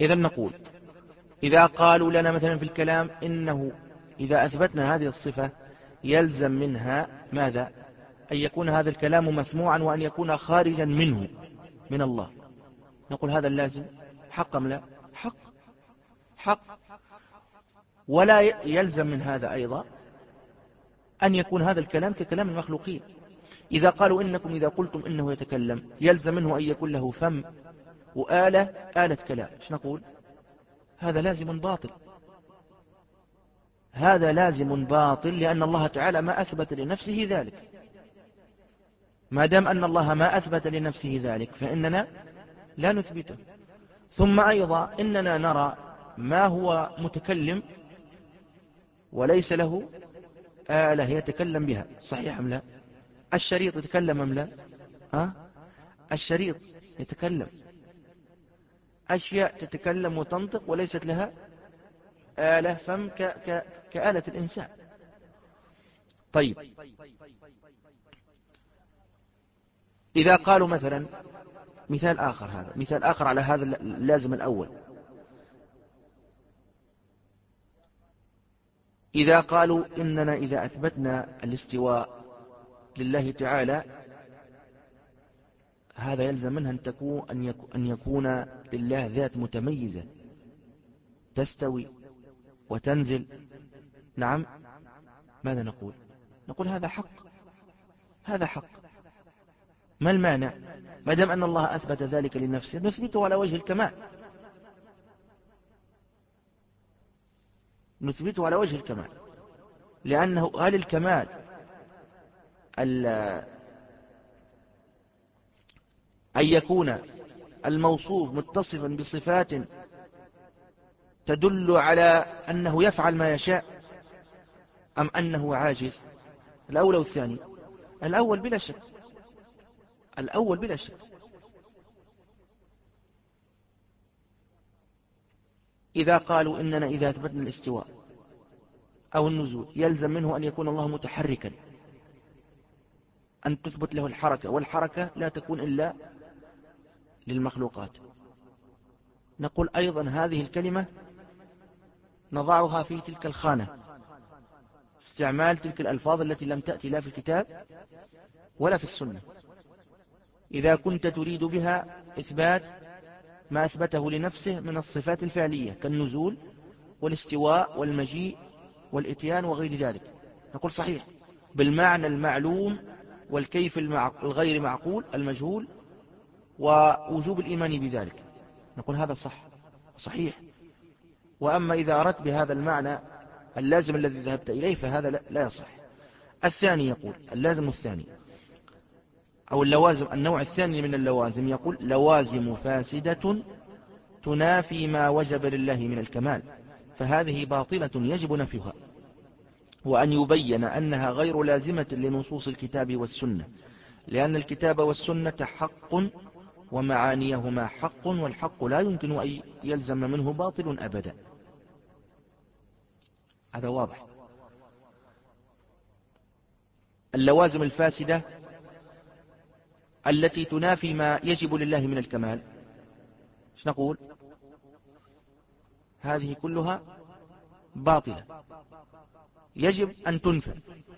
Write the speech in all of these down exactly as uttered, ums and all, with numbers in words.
إذا نقول إذا قالوا لنا مثلا في الكلام إنه إذا أثبتنا هذه الصفة يلزم منها ماذا؟ أن يكون هذا الكلام مسموعا وأن يكون خارجا منه من الله. نقول هذا اللازم حق أم لا؟ حق حق. ولا يلزم من هذا أيضا أن يكون هذا الكلام ككلام المخلوقين. إذا قالوا إنكم إذا قلتم إنه يتكلم يلزم منه أن يكون له فم وآلة آلة كلام، إيش نقول؟ هذا لازم باطل، هذا لازم باطل، لأن الله تعالى ما أثبت لنفسه ذلك. ما دام أن الله ما أثبت لنفسه ذلك فإننا لا نثبته. ثم أيضا إننا نرى ما هو متكلم وليس له آلة يتكلم بها، صحيح أم لا؟ الشريط يتكلم أم لا؟ ها؟ الشريط يتكلم، أشياء تتكلم وتنطق وليست لها آلة فم ك... ك... كآلة الإنسان. طيب إذا قالوا مثلا مثال آخر، هذا مثال آخر على هذا اللازم الأول، إذا قالوا إننا إذا أثبتنا الاستواء لله تعالى هذا يلزم منها أن تكون أن يكون لله ذات متميزة تستوي وتنزل. نعم، ماذا نقول؟ نقول هذا حق، هذا حق. ما المانع؟ ما دام أن الله أثبت ذلك لنفسه نثبته على وجه الكمال، نثبته على وجه الكمال، لأنه هل الكمال أن يكون الموصوف متصفا بصفات تدل على أنه يفعل ما يشاء أم أنه عاجز؟ الأول أو الثاني؟ الأول بلا شك، الأول بلا شك. إذا قالوا إننا إذا أثبتنا الاستواء أو النزول يلزم منه أن يكون الله متحركا، أن تثبت له الحركة، والحركة لا تكون إلا للمخلوقات. نقول أيضا هذه الكلمة نضعها في تلك الخانة، استعمال تلك الألفاظ التي لم تأتي لا في الكتاب ولا في السنة. إذا كنت تريد بها إثبات ما أثبته لنفسه من الصفات الفعلية كالنزول والاستواء والمجيء والإتيان وغير ذلك، نقول صحيح بالمعنى المعلوم والكيف الغير معقول المجهول ووجوب الإيمان بذلك، نقول هذا صح صحيح. وأما إذا أردت بهذا المعنى اللازم الذي ذهبت إليه فهذا لا يصح. الثاني يقول اللازم الثاني أو اللوازم النوع الثاني من اللوازم يقول لوازم فاسدة تنافي ما وجب لله من الكمال، فهذه باطلة يجب نفيها، وأن يبين أنها غير لازمة لنصوص الكتاب والسنة، لأن الكتاب والسنة حق ومعانيهما حق، والحق لا يمكن أن يلزم منه باطل أبدا. هذا واضح. اللوازم الفاسدة التي تنافي ما يجب لله من الكمال، ايش نقول؟ هذه كلها باطلة يجب أن تنفى.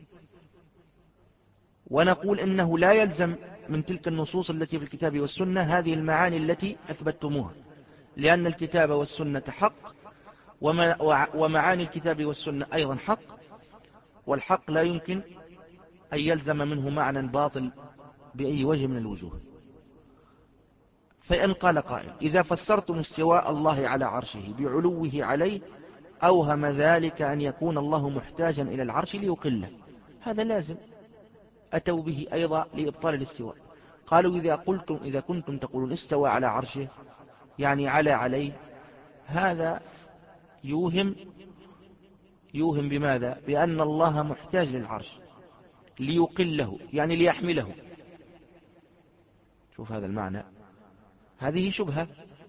ونقول إنه لا يلزم من تلك النصوص التي في الكتاب والسنة هذه المعاني التي أثبتتموها، لأن الكتاب والسنة حق ومعاني الكتاب والسنة أيضا حق، والحق لا يمكن أن يلزم منه معنى باطل بأي وجه من الوجوه. فإن قال قائل إذا فسرتم استواء الله على عرشه بعلوه عليه أوهم ذلك أن يكون الله محتاجا إلى العرش ليقله، هذا لازم أتوا به أيضا لإبطال الاستواء. قالوا إذا قلتم إذا كنتم تقولون استوى على عرشه يعني على عليه، هذا يوهم يوهم بماذا؟ بأن الله محتاج للعرش ليقله يعني ليحمله. شوف هذا المعنى، هذه شبهة.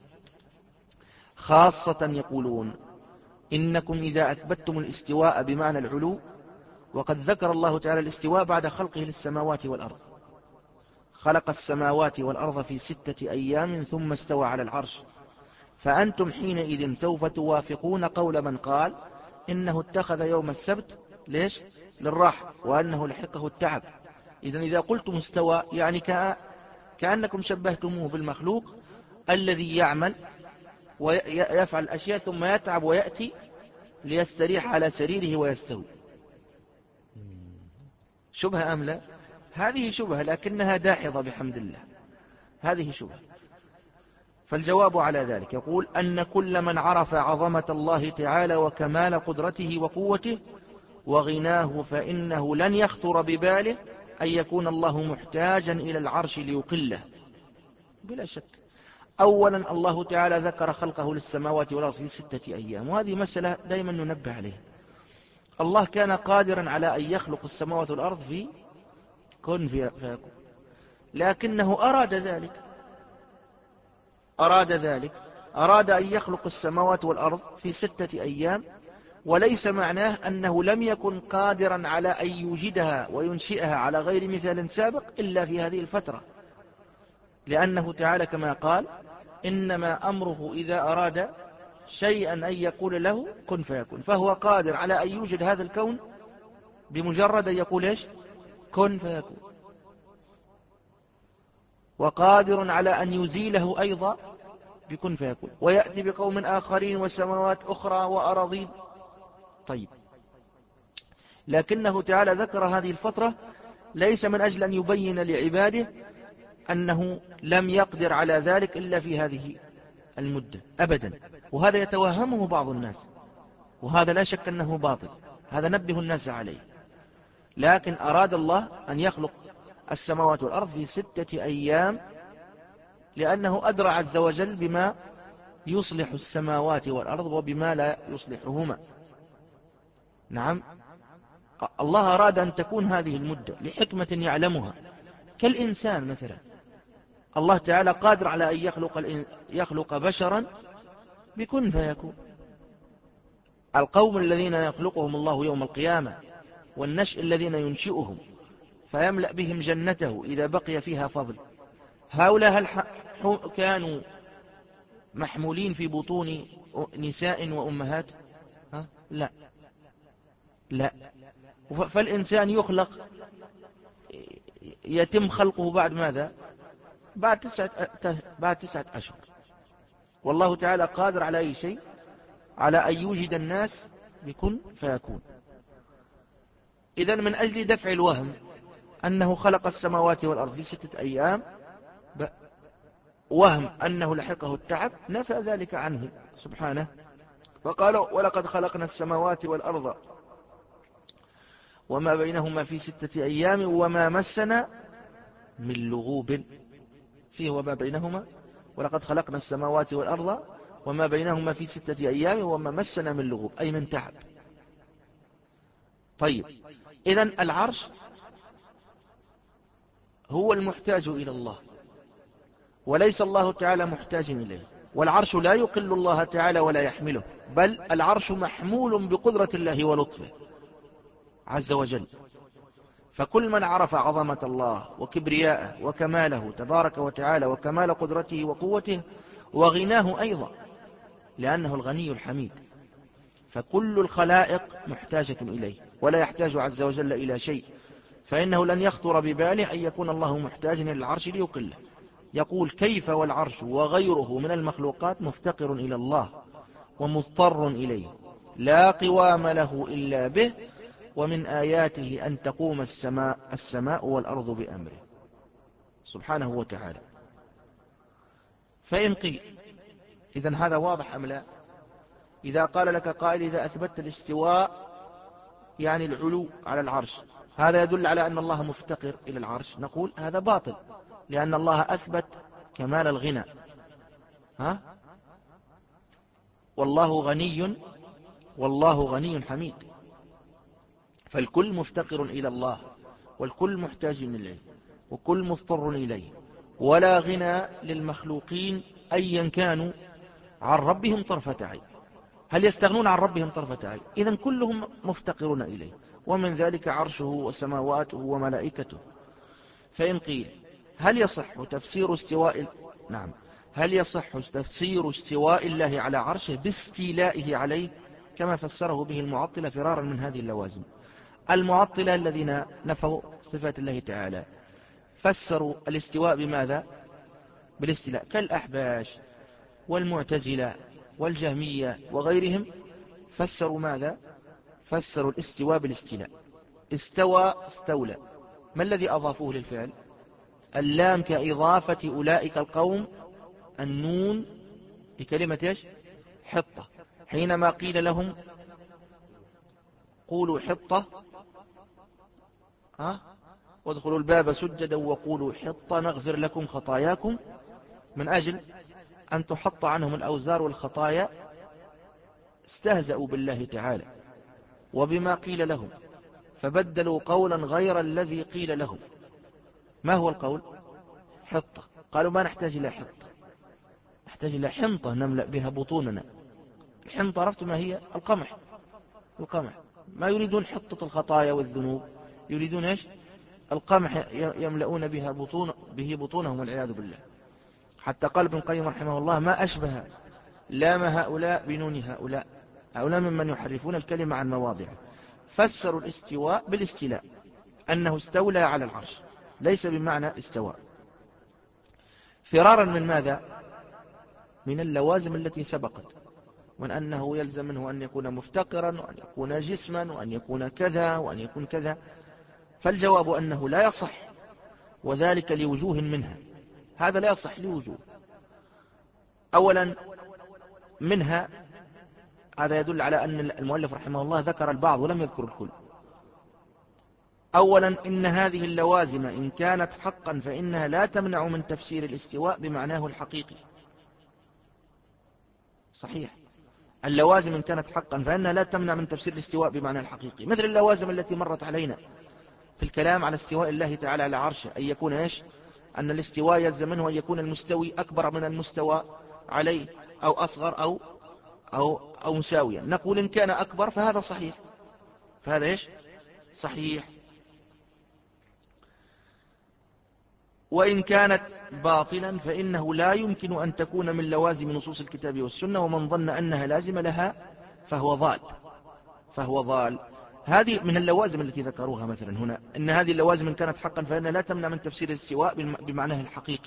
خاصة يقولون إنكم إذا أثبتتم الاستواء بمعنى العلو، وقد ذكر الله تعالى الاستواء بعد خلقه للسماوات والأرض، خلق السماوات والأرض في ستة أيام ثم استوى على العرش، فأنتم حينئذ سوف توافقون قول من قال إنه اتخذ يوم السبت ليش؟ للراحة، وأنه لحقه التعب. إذن إذا قلتم استوى يعني كأنكم شبهتموه بالمخلوق الذي يعمل ويفعل الأشياء ثم يتعب ويأتي ليستريح على سريره ويستوي. شبهة أم لا؟ هذه شبهة لكنها داحضة بحمد الله، هذه شبهة. فالجواب على ذلك يقول أن كل من عرف عظمة الله تعالى وكمال قدرته وقوته وغناه فإنه لن يخطر بباله أن يكون الله محتاجا إلى العرش ليقله بلا شك. أولا الله تعالى ذكر خلقه للسماوات والأرض في ستة أيام، وهذه مسألة دائما ننبه عليها. الله كان قادرا على أن يخلق السماوات والأرض في كن فيكون، لكنه أراد ذلك أراد ذلك أراد أن يخلق السماوات والأرض في ستة أيام، وليس معناه أنه لم يكن قادرا على أن يوجدها وينشئها على غير مثال سابق إلا في هذه الفترة، لأنه تعالى كما قال إنما أمره إذا أراد شيئا أن يقول له كن فيكون، فهو قادر على أن يوجد هذا الكون بمجرد أن يقول إيش؟ كن فيكون، وقادر على أن يزيله أيضا بكن فيكون، ويأتي بقوم آخرين وسماوات أخرى وأراضين. طيب، لكنه تعالى ذكر هذه الفترة ليس من أجل أن يبين لعباده أنه لم يقدر على ذلك إلا في هذه المدة أبدا، وهذا يتوهمه بعض الناس، وهذا لا شك أنه باطل، هذا نبه الناس عليه. لكن أراد الله أن يخلق السماوات والأرض في ستة أيام لأنه أدرى عز وجل بما يصلح السماوات والأرض وبما لا يصلحهما. نعم، الله أراد أن تكون هذه المدة لحكمة يعلمها، كالإنسان مثلا. الله تعالى قادر على أن يخلق, يخلق بشرا بكن فيكون. القوم الذين يخلقهم الله يوم القيامة والنشء الذين ينشئهم فيملأ بهم جنته إذا بقي فيها فضل، هؤلاء هل كانوا محمولين في بطون نساء وأمهات؟ ها؟ لا لا. فالإنسان يخلق يتم خلقه بعد ماذا؟ بعد تسعة, بعد تسعة أشهر. والله تعالى قادر على أي شيء، على أن يوجد الناس بكن فيكون. إذن من أجل دفع الوهم أنه خلق السماوات والأرض في ستة أيام، وهم أنه لحقه التعب، نفى ذلك عنه سبحانه، وقال ولقد خلقنا السماوات والأرض وما بينهما في ستة أيام وما مسنا من لغوب. فيه وما بينهما، ولقد خلقنا السماوات والأرض وما بينهما في ستة أيام وما مسنا من لغوب، أي من تعب. طيب، إذن العرش هو المحتاج إلى الله، وليس الله تعالى محتاج إليه، والعرش لا يقل الله تعالى ولا يحمله، بل العرش محمول بقدرة الله ولطفه عز وجل. فكل من عرف عظمة الله وكبرياءه وكماله تبارك وتعالى وكمال قدرته وقوته وغناه أيضا، لأنه الغني الحميد، فكل الخلائق محتاجة إليه ولا يحتاج عز وجل إلى شيء، فإنه لن يخطر بباله أن يكون الله محتاجا إلى العرش ليقله. يقول كيف والعرش وغيره من المخلوقات مفتقر إلى الله ومضطر إليه، لا قوام له إلا به، ومن آياته أن تقوم السماء, السماء والأرض بأمره سبحانه وتعالى. فإن قيل إذن هذا واضح أم لا؟ إذا قال لك قائل إذا أثبت الاستواء يعني العلو على العرش، هذا يدل على أن الله مفتقر إلى العرش، نقول هذا باطل، لأن الله أثبت كمال الغنى، ها؟ والله غني، والله غني حميد، فالكل مفتقر إلى الله، والكل محتاج إليه، وكل مضطر إليه، ولا غنى للمخلوقين أيا كانوا عن ربهم طرفة عين. هل يستغنون عن ربهم طرفة عين؟ إذن كلهم مفتقرون إليه، ومن ذلك عرشه وسماواته وملائكته. فإن قيل هل يصح تفسير استواء نعم هل يصح تفسير استواء الله على عرشه باستيلائه عليه كما فسره به المعطلة فرارا من هذه اللوازم؟ المعطلة الذين نفوا صفات الله تعالى فسروا الاستواء بماذا؟ بالاستيلاء، كالأحباش والمعتزلة والجهمية وغيرهم، فسروا ماذا؟ فسروا الاستواء بالاستيلاء. استوى استولى، ما الذي أضافوه للفعل؟ اللام كإضافة أولئك القوم النون لكلمة إيش؟ حطة. حينما قيل لهم قولوا حطة أه؟ وادخلوا الباب سجدا وقولوا حطة نغفر لكم خطاياكم، من أجل أن تحط عنهم الأوزار والخطايا، استهزأوا بالله تعالى وبما قيل لهم فبدلوا قولا غير الذي قيل لهم. ما هو القول؟ حطة. قالوا ما نحتاج إلى حطة، نحتاج إلى حنطة نملأ بها بطوننا. الحنطة عرفت ما هي؟ القمح. القمح ما يريدون حطة الخطايا والذنوب، يريدون إيش؟ القمح يملؤون بها بطون به بطونهم والعياذ بالله. حتى قال ابن القيم رحمه الله ما أشبه لام هؤلاء بنون هؤلاء، هؤلاء ممن يحرفون الكلمة عن مواضعه. فسروا الاستواء بالاستيلاء، أنه استولى على العرش، ليس بمعنى استواء، فرارا من ماذا؟ من اللوازم التي سبقت، وأن أنه يلزم منه أن يكون مفتقرا وأن يكون جسما وأن يكون كذا وأن يكون كذا. فالجواب أنه لا يصح، وذلك لوجوه منها. هذا لا يصح لوجوه. أولا منها، هذا يدل على أن المؤلف رحمه الله ذكر البعض ولم يذكر الكل. أولا إن هذه اللوازم إن كانت حقا فإنها لا تمنع من تفسير الاستواء بمعناه الحقيقي. صحيح، اللوازم إن كانت حقا فإنها لا تمنع من تفسير الاستواء بمعنى الحقيقي، مثل اللوازم التي مرت علينا في الكلام على استواء الله تعالى على عرشه، أن يكون إيش؟ أن الاستواء يلزم منه أن يكون المستوي أكبر من المستوى عليه أو أصغر أو أو أو مساويا. نقول إن كان أكبر فهذا صحيح، فهذا إيش؟ صحيح. وإن كانت باطلا فإنه لا يمكن أن تكون من لوازم نصوص الكتاب والسنة، ومن ظن أنها لازمة لها فهو ضال، فهو ضال. هذه من اللوازم التي ذكروها مثلا هنا، إن هذه اللوازم إن كانت حقا فإنها لا تمنع من تفسير الاستواء بمعناه الحقيقي.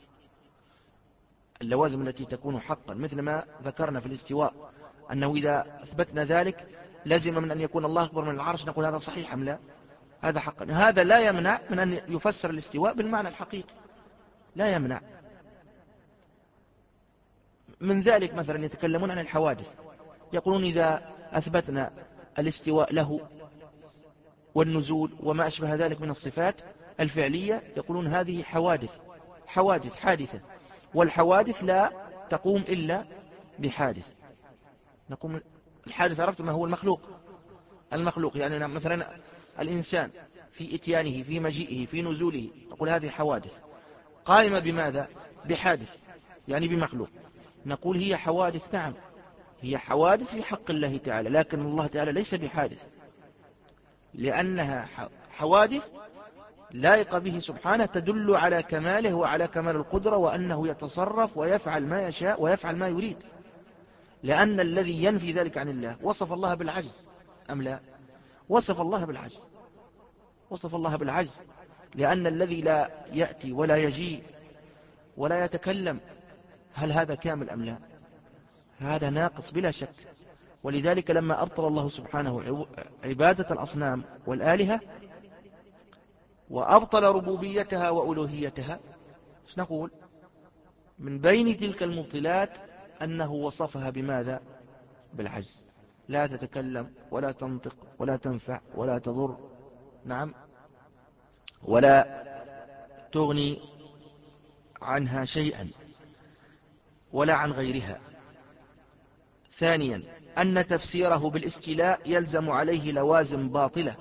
اللوازم التي تكون حقا مثل ما ذكرنا في الاستواء، أنه إذا أثبتنا ذلك لازم من أن يكون الله أكبر من العرش، نقول هذا صحيح أم لا؟ هذا حقا. هذا لا يمنع من أن يفسر الاستواء بالمعنى الحقيقي، لا يمنع. من ذلك مثلا يتكلمون عن الحوادث، يقولون إذا أثبتنا الاستواء له والنزول وما أشبه ذلك من الصفات الفعلية، يقولون هذه حوادث، حوادث حادثة، والحوادث لا تقوم إلا بحادث. نقوم الحادث عرفت ما هو؟ المخلوق. المخلوق يعني مثلا الإنسان في إتيانه، في مجيئه، في نزوله، نقول هذه حوادث قائمة بماذا؟ بحادث، يعني بمخلوق. نقول هي حوادث، نعم هي حوادث في حق الله تعالى، لكن الله تعالى ليس بحادث، لأنها حوادث لائقة به سبحانه، تدل على كماله وعلى كمال القدرة، وأنه يتصرف ويفعل ما يشاء ويفعل ما يريد. لأن الذي ينفي ذلك عن الله وصف الله بالعجز أم لا؟ وصف الله بالعجز، وصف الله بالعجز، لأن الذي لا يأتي ولا يجيء ولا يتكلم، هل هذا كامل أم لا؟ هذا ناقص بلا شك. ولذلك لما أبطل الله سبحانه عبادة الأصنام والآلهة وأبطل ربوبيتها وألوهيتها، ايش نقول؟ من بين تلك المبطلات أنه وصفها بماذا؟ بالعجز، لا تتكلم ولا تنطق ولا تنفع ولا تضر، نعم، ولا تغني عنها شيئا ولا عن غيرها. ثانيا أن تفسيره بالاستيلاء يلزم عليه لوازم باطلة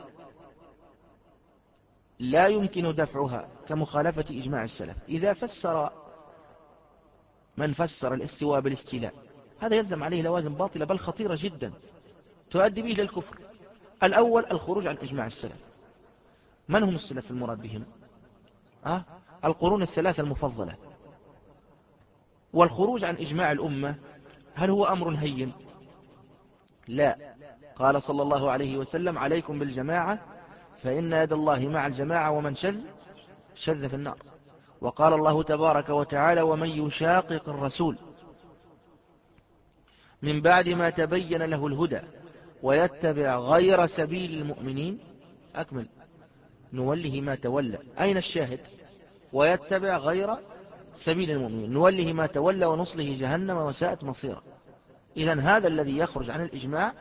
لا يمكن دفعها، كمخالفة إجماع السلف. إذا فسر من فسر الاستواء بالاستيلاء هذا يلزم عليه لوازم باطلة بل خطيرة جدا تؤدي به إلى الكفر. الأول الخروج عن إجماع السلف. من هم السلف المراد بهم؟ أه؟ القرون الثلاثة المفضلة، والخروج عن إجماع الأمة هل هو أمر هين؟ لا. قال صلى الله عليه وسلم: عليكم بالجماعة فإن يد الله مع الجماعة ومن شذ شذ في النار. وقال الله تبارك وتعالى: ومن يشاقق الرسول من بعد ما تبين له الهدى ويتبع غير سبيل المؤمنين أكمل نوله ما تولى. أين الشاهد؟ ويتبع غير سبيل المؤمنين، نوله ما تولى ونصله جهنم وساءت مصيرا. إذن هذا الذي يخرج عن الإجماع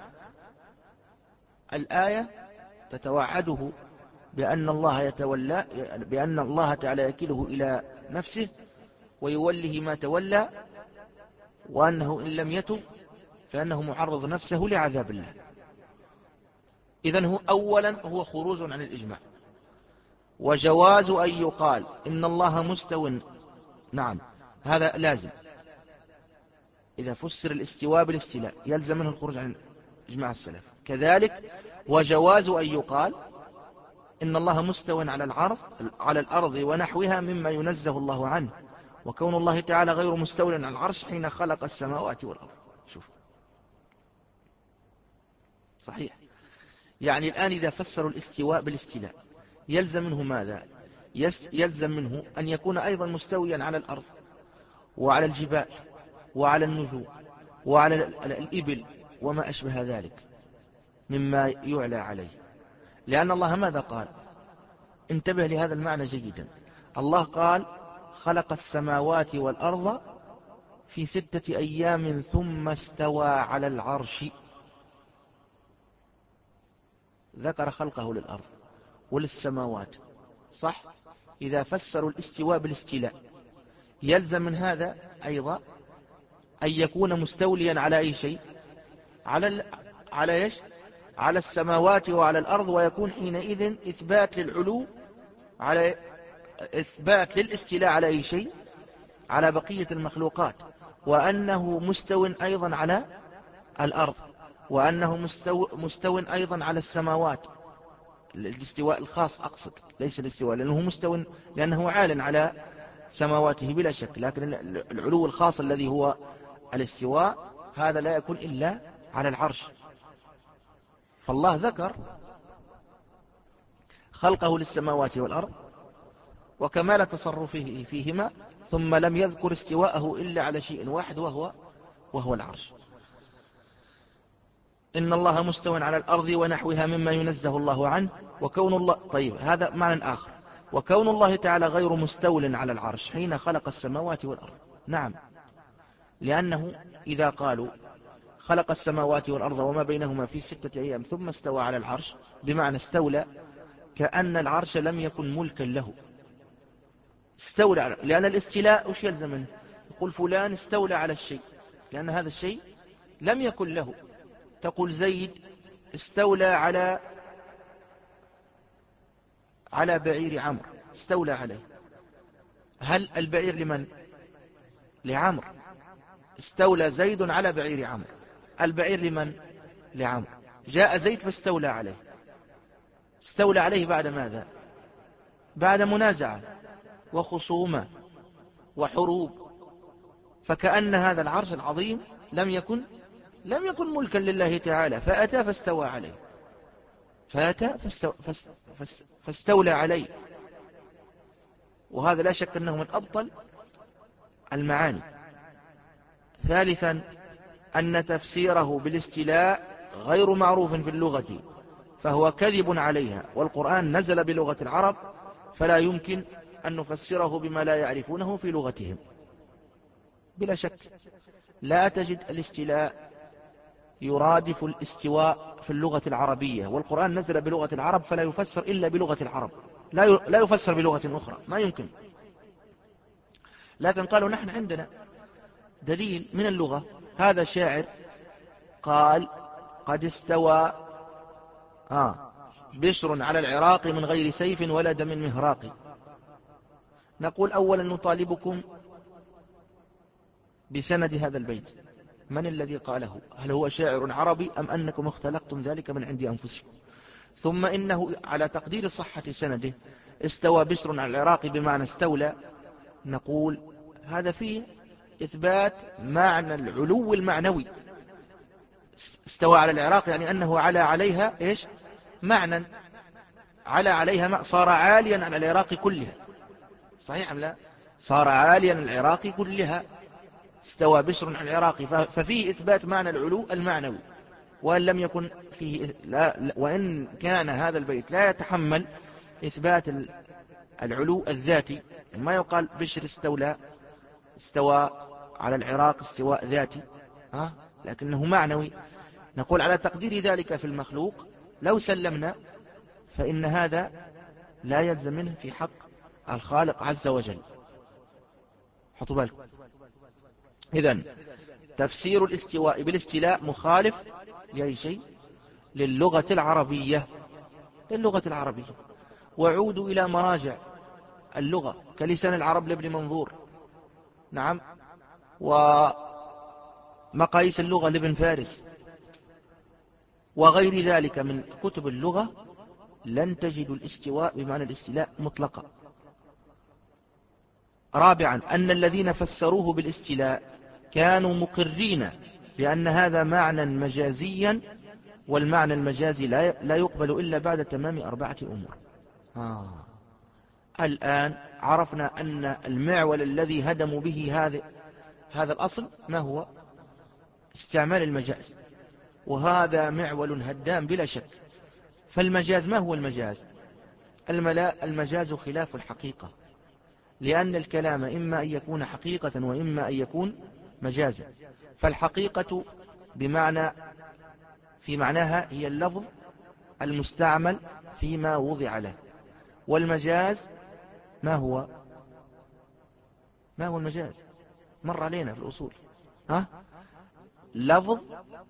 الآية تتوعده بأن الله يتولى، بأن الله تعالى يكله إلى نفسه ويوله ما تولى، وأنه إن لم يتب فأنه معرض نفسه لعذاب الله. إذن هو أولا هو خروج عن الإجماع. وجواز أن يقال إن الله مستو، نعم هذا لازم، إذا فسر الاستواء بالاستيلاء يلزم منه الخروج عن إجماع السلف. كذلك وجواز أن يقال إن الله مستو على العرض على الأرض ونحوها مما ينزه الله عنه، وكون الله تعالى غير مستو على العرش حين خلق السماوات والأرض. شوف صحيح، يعني الآن إذا فسروا الاستواء بالاستيلاء يلزم منه ماذا؟ يلزم منه أن يكون أيضا مستويا على الأرض وعلى الجبال وعلى النجوم وعلى الإبل وما أشبه ذلك مما يعلى عليه. لأن الله ماذا قال؟ انتبه لهذا المعنى جيدا. الله قال: خلق السماوات والأرض في ستة أيام ثم استوى على العرش. ذكر خلقه للأرض وللسماوات، صح؟ إذا فسروا الاستواء بالاستيلاء يلزم من هذا أيضا أن يكون مستوليا على أي شيء، على ال... على إيش؟ على السماوات وعلى الأرض، ويكون حينئذ إثبات للعلو، على إثبات للاستيلاء على أي شيء، على بقية المخلوقات، وأنه مستو أيضا على الأرض، وأنه مستو, مستو أيضا على السماوات. الاستواء الخاص أقصد، ليس الاستواء، لأنه مستو لأنه عال على سماواته بلا شك، لكن العلو الخاص الذي هو الاستواء هذا لا يكون إلا على العرش. فالله ذكر خلقه للسماوات والأرض وكمال تصرفه فيهما، ثم لم يذكر استواءه إلا على شيء واحد وهو وهو العرش. إن الله مستو على الأرض ونحوها مما ينزه الله عنه، وكون الله، طيب هذا معنى آخر، وكون الله تعالى غير مستول على العرش حين خلق السماوات والأرض. نعم، لأنه إذا قالوا خلق السماوات والأرض وما بينهما في ستة أيام ثم استوى على العرش، بمعنى استولى، كأن العرش لم يكن ملكا له، استولى على، لأن الاستيلاء وش يلزم منه؟ يقول فلان استولى على الشيء، لأن هذا الشيء لم يكن له. تقول زيد استولى على على بعير عمرو، استولى عليه. هل البعير لمن؟ لعمرو. استولى زيد على بعير عمرو، البعير لمن؟ لعمرو. جاء زيد فاستولى عليه. استولى عليه بعد ماذا؟ بعد منازعة وخصومة وحروب، فكأن هذا العرش العظيم لم يكن لم يكن ملكا لله تعالى، فأتى فاستوى عليه، فأتى فاستو فاستولى عليه. وهذا لا شك أنه من أبطل المعاني. ثالثا أن تفسيره بالاستيلاء غير معروف في اللغة، فهو كذب عليها، والقرآن نزل بلغة العرب، فلا يمكن أن نفسره بما لا يعرفونه في لغتهم. بلا شك لا تجد الاستيلاء يرادف الاستواء في اللغة العربية، والقرآن نزل بلغة العرب فلا يفسر إلا بلغة العرب، لا يفسر بلغة أخرى، ما يمكن. لكن قالوا نحن عندنا دليل من اللغة. هذا شاعر قال: قد استوى آه بشر على العراق من غير سيف ولا دم مهراق. نقول أولا نطالبكم بسند هذا البيت، من الذي قاله؟ هل هو شاعر عربي أم أنكم اختلقتم ذلك من عند أنفسكم؟ ثم إنه على تقدير صحة سنده استوى بشر على العراق بمعنى استولى، نقول هذا فيه إثبات معنى العلو المعنوي. استوى على العراق يعني أنه على عليها إيش معنى، على عليها ما صار عاليا على العراق كلها، صحيح أم لا؟ صار عاليا العراق كلها، استوى بشر على العراق، ففيه إثبات معنى العلو المعنوي. وإن لم يكن فيه لا وإن كان هذا البيت لا يتحمل إثبات العلو الذاتي، ما يقال بشر استولى استوى على العراق استواء ذاتي، ها؟ لكنه معنوي. نقول على تقدير ذلك في المخلوق لو سلمنا فإن هذا لا يلزم منه في حق الخالق عز وجل. حطوا بالكم. إذن تفسير الاستواء بالاستيلاء مخالف لأي شيء؟ للغة العربية، للغة العربية. وعودوا إلى مراجع اللغة كلسان العرب لابن منظور، نعم، ومقاييس اللغة لابن فارس وغير ذلك من كتب اللغة، لن تجد الاستواء بمعنى الاستيلاء مطلقا. رابعا أن الذين فسروه بالاستيلاء كانوا مقرين بأن هذا معنى مجازيا، والمعنى المجازي لا يقبل إلا بعد تمام أربعة أمور. آه. الآن عرفنا أن المعول الذي هدموا به هذا هذا الأصل ما هو؟ استعمال المجاز، وهذا معول هدام بلا شك. فالمجاز ما هو المجاز؟ المجاز خلاف الحقيقة، لأن الكلام إما أن يكون حقيقة وإما أن يكون مجازا. فالحقيقة بمعنى في معناها هي اللفظ المستعمل فيما وضع له، والمجاز ما هو؟ ما هو المجاز؟ مر علينا في الأصول، ها؟ لفظ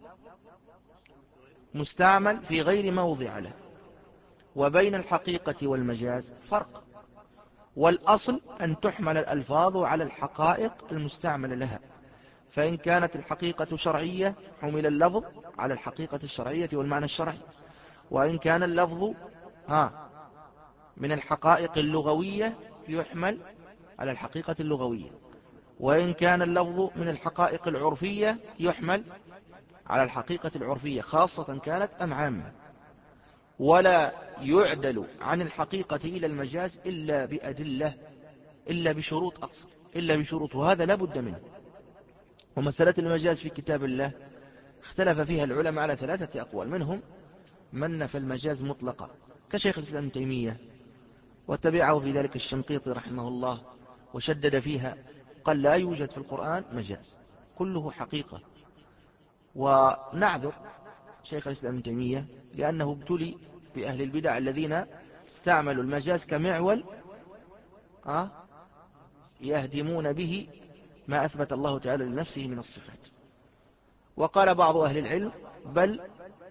مستعمل في غير ما وضع له. وبين الحقيقة والمجاز فرق، والأصل أن تحمل الألفاظ على الحقائق المستعملة لها. فإن كانت الحقيقة شرعية حمل اللفظ على الحقيقة الشرعية والمعنى الشرعي، وإن كان اللفظ ها من الحقائق اللغوية يحمل على الحقيقة اللغوية، وإن كان اللفظ من الحقائق العرفية يحمل على الحقيقة العرفية خاصة كانت أم عامة. ولا يعدل عن الحقيقة إلى المجاز إلا بأدلة، إلا بشروط أقصد، إلا بشروط، وهذا لا بد منه. ومسألة المجاز في كتاب الله اختلف فيها العلماء على ثلاثة أقوال، منهم من نفى المجاز مطلقا كشيخ الإسلام ابن تيمية، وتبعه في ذلك الشنقيطي رحمه الله وشدد فيها، قال لا يوجد في القرآن مجاز، كله حقيقة. ونعذر شيخ الإسلام ابن تيمية لأنه ابتلي بأهل البدع الذين استعملوا المجاز كمعول أه يهدمون به ما أثبت الله تعالى لنفسه من الصفات. وقال بعض أهل العلم بل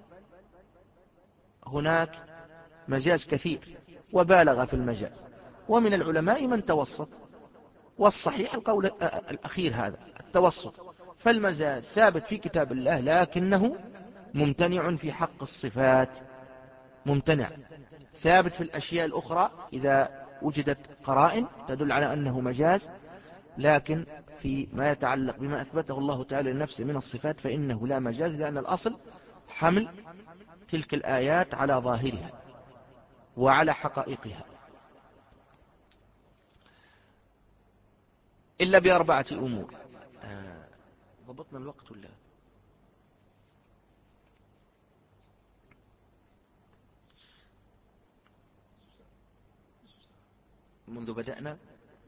هناك مجاز كثير وبالغ في المجاز، ومن العلماء من توسط، والصحيح القول الأخير هذا التوسط. فالمجاز ثابت في كتاب الله لكنه ممتنع في حق الصفات، ممتنع. ثابت في الأشياء الأخرى إذا وجدت قرائن تدل على أنه مجاز، لكن في ما يتعلق بما أثبته الله تعالى لنفسه من الصفات فإنه لا مجاز، لأن الأصل حمل تلك الآيات على ظاهرها وعلى حقائقها، إلا بأربعة أمور. آه ضبطنا الوقت ولا؟ منذ بدأنا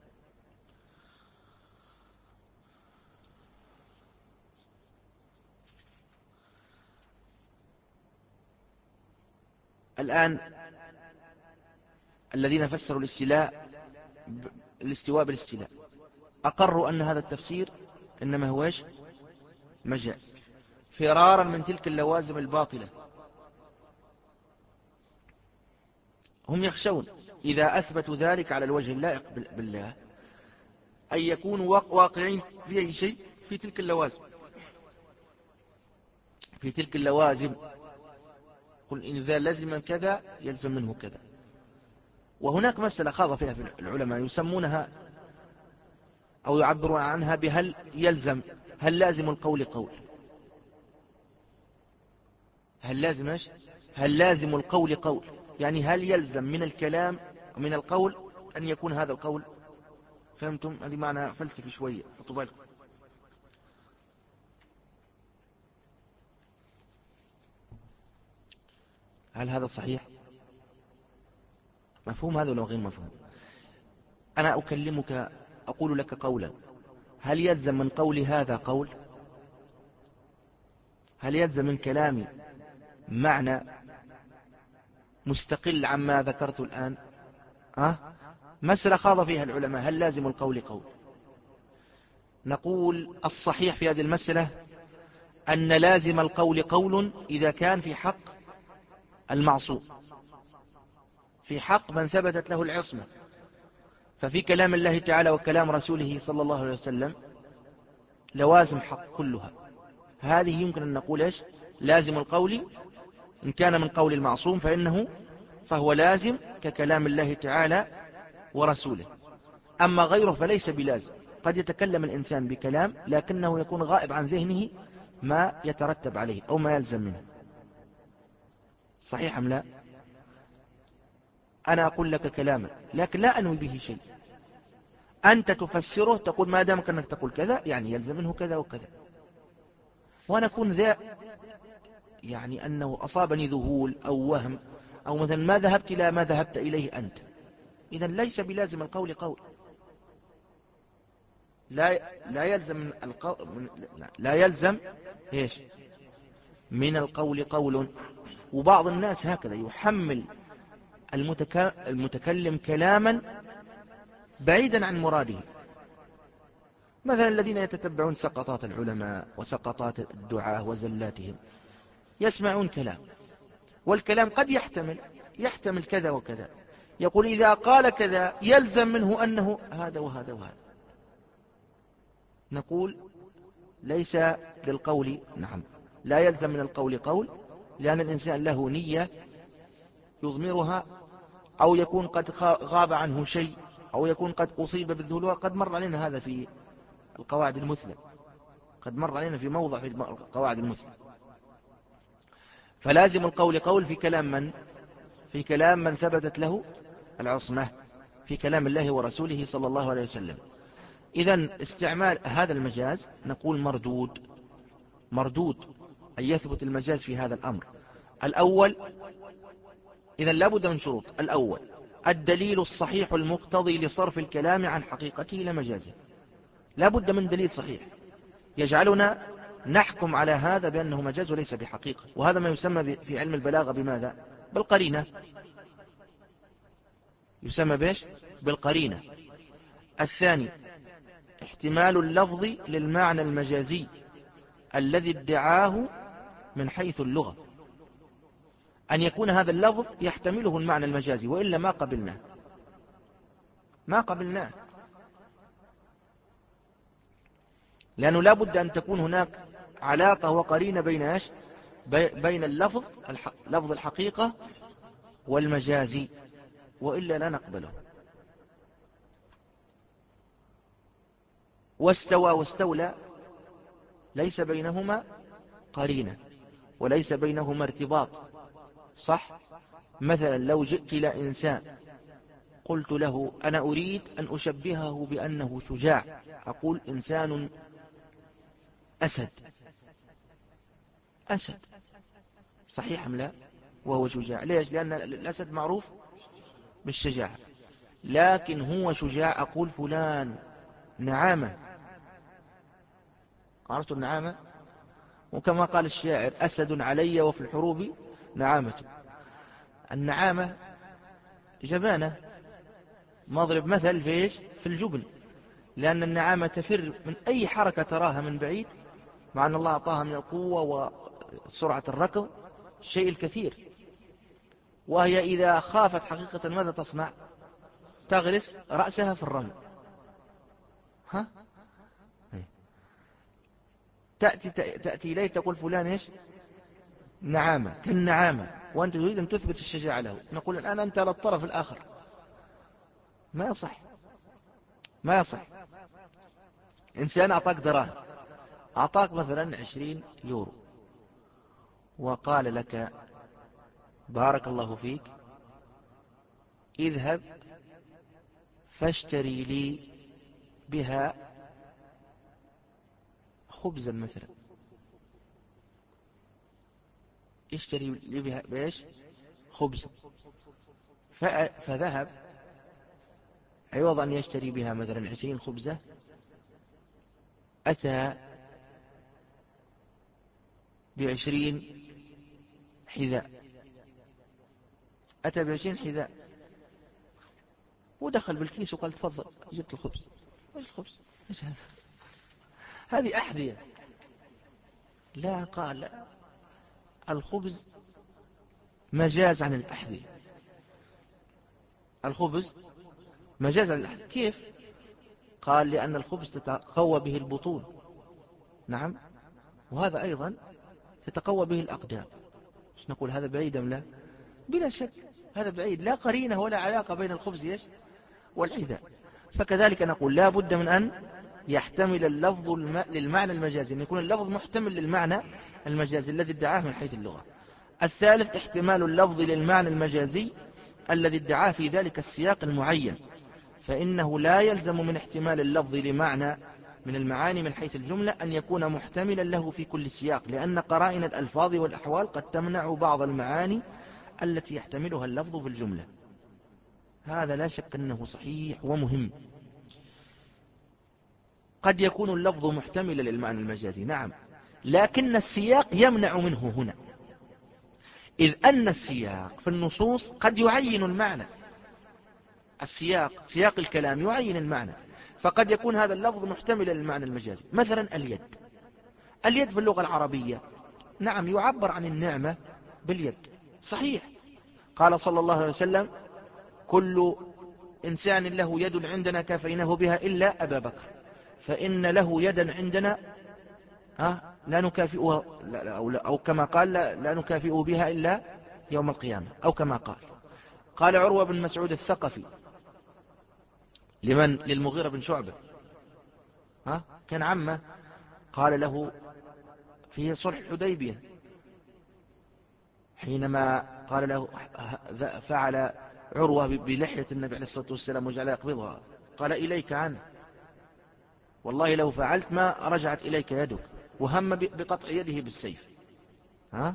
الآن الذين فسروا الاستيلاء الاستواء بالاستيلاء أقروا أن هذا التفسير إنما هو إيش؟ مجاز، فرارا من تلك اللوازم الباطلة. هم يخشون إذا أثبتوا ذلك على الوجه اللائق بالله أن يكونوا واقعين في أي شيء في تلك اللوازم، في تلك اللوازم قل إن ذا لزم كذا يلزم منه كذا. وهناك مسألة خاض فيها في العلماء يسمونها أو يعبرون عنها بهل يلزم. هل لازم القول قول؟ هل لازم إيش؟ هل لازم القول قول، يعني هل يلزم من الكلام من القول أن يكون هذا القول؟ فهمتم؟ هذه معنى فلسفي شوية، حطوا بالكم. هل هذا صحيح؟ مفهوم هذا ولا غير مفهوم؟ أنا أكلمك أقول لك قولا، هل يلزم من قولي هذا قول؟ هل يلزم من كلامي معنى مستقل عما ذكرت الآن؟ أه؟ مسألة خاض فيها العلماء، هل لازم القول قول؟ نقول الصحيح في هذه المسألة أن لازم القول قول إذا كان في حق المعصوم، في حق من ثبتت له العصمة. ففي كلام الله تعالى وكلام رسوله صلى الله عليه وسلم لوازم حق كلها، هذه يمكن أن نقول إيش؟ لازم القول. إن كان من قول المعصوم فإنه فهو لازم ككلام الله تعالى ورسوله. أما غيره فليس بلازم. قد يتكلم الإنسان بكلام لكنه يكون غائب عن ذهنه ما يترتب عليه أو ما يلزم منه. صحيح أم لا؟ أنا أقول لك كلاما لكن لا أنوي به شيء، أنت تفسره تقول ما دامك أنك تقول كذا يعني يلزم منه كذا وكذا، وأنا أكون ذا يعني أنه أصابني ذهول أو وهم، أو مثلا ما ذهبت إلى ما ذهبت إليه أنت، إذا ليس بلازم القول قول. لا لا يلزم من القول لا, لا يلزم إيش من القول قول. وبعض الناس هكذا يحمل المتك... المتكلم كلاما بعيدا عن مراده، مثلا الذين يتتبعون سقطات العلماء وسقطات الدعاة وزلاتهم، يسمعون كلام والكلام قد يحتمل يحتمل كذا وكذا، يقول إذا قال كذا يلزم منه أنه هذا وهذا وهذا. نقول ليس للقول نعم، لا يلزم من القول قول، لأن الإنسان له نية يضمرها، أو يكون قد غاب عنه شيء، أو يكون قد أصيب بالذهول. قد مر علينا هذا في القواعد المثلى، قد مر علينا في موضع في القواعد المثلى. فلازم القول قول في كلام من؟ في كلام من ثبتت له العصمة، في كلام الله ورسوله صلى الله عليه وسلم. إذن استعمال هذا المجاز نقول مردود، مردود أن يثبت المجاز في هذا الأمر. الأول إذن لابد من شروط. الأول الدليل الصحيح المقتضي لصرف الكلام عن حقيقته إلى مجازه، لابد من دليل صحيح يجعلنا نحكم على هذا بأنه مجاز وليس بحقيقة، وهذا ما يسمى في علم البلاغة بماذا؟ بالقرينة، يسمى بيش؟ بالقرينة. الثاني احتمال اللفظ للمعنى المجازي الذي ادعاه من حيث اللغة، أن يكون هذا اللفظ يحتمله المعنى المجازي، وإلا ما قبلناه ما قبلناه لأنه لا بد أن تكون هناك علاقة وقرينة بين إيش؟ بين اللفظ لفظ الحقيقة والمجازي، وإلا لا نقبله. واستوى واستولى ليس بينهما قرينة وليس بينهما ارتباط، صح؟ مثلا لو جئت إلى إنسان قلت له أنا أريد أن أشبهه بأنه شجاع، أقول إنسان أسد، أسد صحيح أم لا؟ وهو شجاع، ليش؟ لأن الأسد معروف بالشجاعة، لكن هو شجاع. أقول فلان نعامة، عرفت النعامة؟ وكما قال الشاعر أسد علي وفي الحروب نعامة. النعامة جبانة، مضرب مثل في إيش؟ في الجبن، لأن النعامة تفر من أي حركة تراها من بعيد، مع أن الله أعطاها من القوة وسرعة الركض الشيء الكثير، وهي إذا خافت حقيقة ماذا تصنع؟ تغرس رأسها في الرمل. ها؟ تأتي, تأتي إليه تقول فلان إيش؟ نعامة، كالنعامة، وأنت تريد أن تثبت الشجاعة له. نقول الآن أنت على الطرف الآخر، ما يصح. ما يصح. إنسان أعطاك دراهم، أعطاك مثلا عشرين يورو وقال لك بارك الله فيك اذهب فاشتري لي بها خبزا مثلا، اشتري لي بها بإيش؟ خبزا. فذهب عوض أن يشتري بها مثلا عشرين خبزة، أتى بعشرين حذاء، أتى بعشرين حذاء ودخل بالكيس وقال تفضل جبت الخبز. ايش الخبز؟ ايش هذا؟ هذه أحذية. لا، قال لا. الخبز مجاز عن الأحذية. الخبز مجاز عن الأحذية. كيف؟ قال لأن الخبز تتقوى به البطون. نعم، وهذا أيضا تتقوى به الأقدام. مش نقول هذا بعيد أم لا؟ بلا شك هذا بعيد، لا قرينة ولا علاقة بين الخبز والحذاء. فكذلك نقول لا بد من أن يحتمل اللفظ للمعنى المجازي، أن يكون اللفظ محتمل للمعنى المجازي الذي ادعاه من حيث اللغة. الثالث احتمال اللفظ للمعنى المجازي الذي ادعاه في ذلك السياق المعين، فإنه لا يلزم من احتمال اللفظ لمعنى من المعاني من حيث الجملة أن يكون محتملا له في كل سياق، لأن قرائن الألفاظ والأحوال قد تمنع بعض المعاني التي يحتملها اللفظ في الجملة. هذا لا شك أنه صحيح ومهم. قد يكون اللفظ محتملا للمعنى المجازي، نعم، لكن السياق يمنع منه هنا، إذ أن السياق في النصوص قد يعين المعنى. السياق سياق الكلام يعين المعنى، فقد يكون هذا اللفظ محتملا للمعنى المجازي. مثلا اليد، اليد في اللغة العربية نعم يعبر عن النعمة باليد، صحيح. قال صلى الله عليه وسلم كل إنسان له يد عندنا كفيناه بها إلا أبا بكر، فإن له يدا عندنا ها لا نكافئها، أو, أو كما قال لا, لا نكافئه بها إلا يوم القيامة، أو كما قال. قال عروة بن مسعود الثقفي لمن؟ للمغيرة بن شعبة، ها كان عمه، قال له في صلح الحديبية حينما قال له فعل عروة بلحية النبي عليه الصلاة والسلام وجعل يقبضها، قال إليك عنه، والله لو فعلت ما رجعت إليك يدك، وهم بقطع يده بالسيف. ها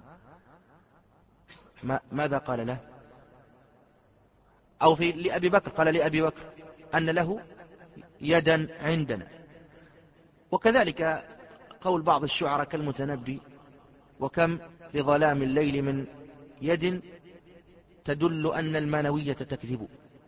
ما ماذا قال له؟ أو في لأبي بكر، قال لأبي بكر أن له يدا عندنا. وكذلك قول بعض الشعراء كالمتنبي وكم لظلام الليل من يد تدل أن المانوية تكذب،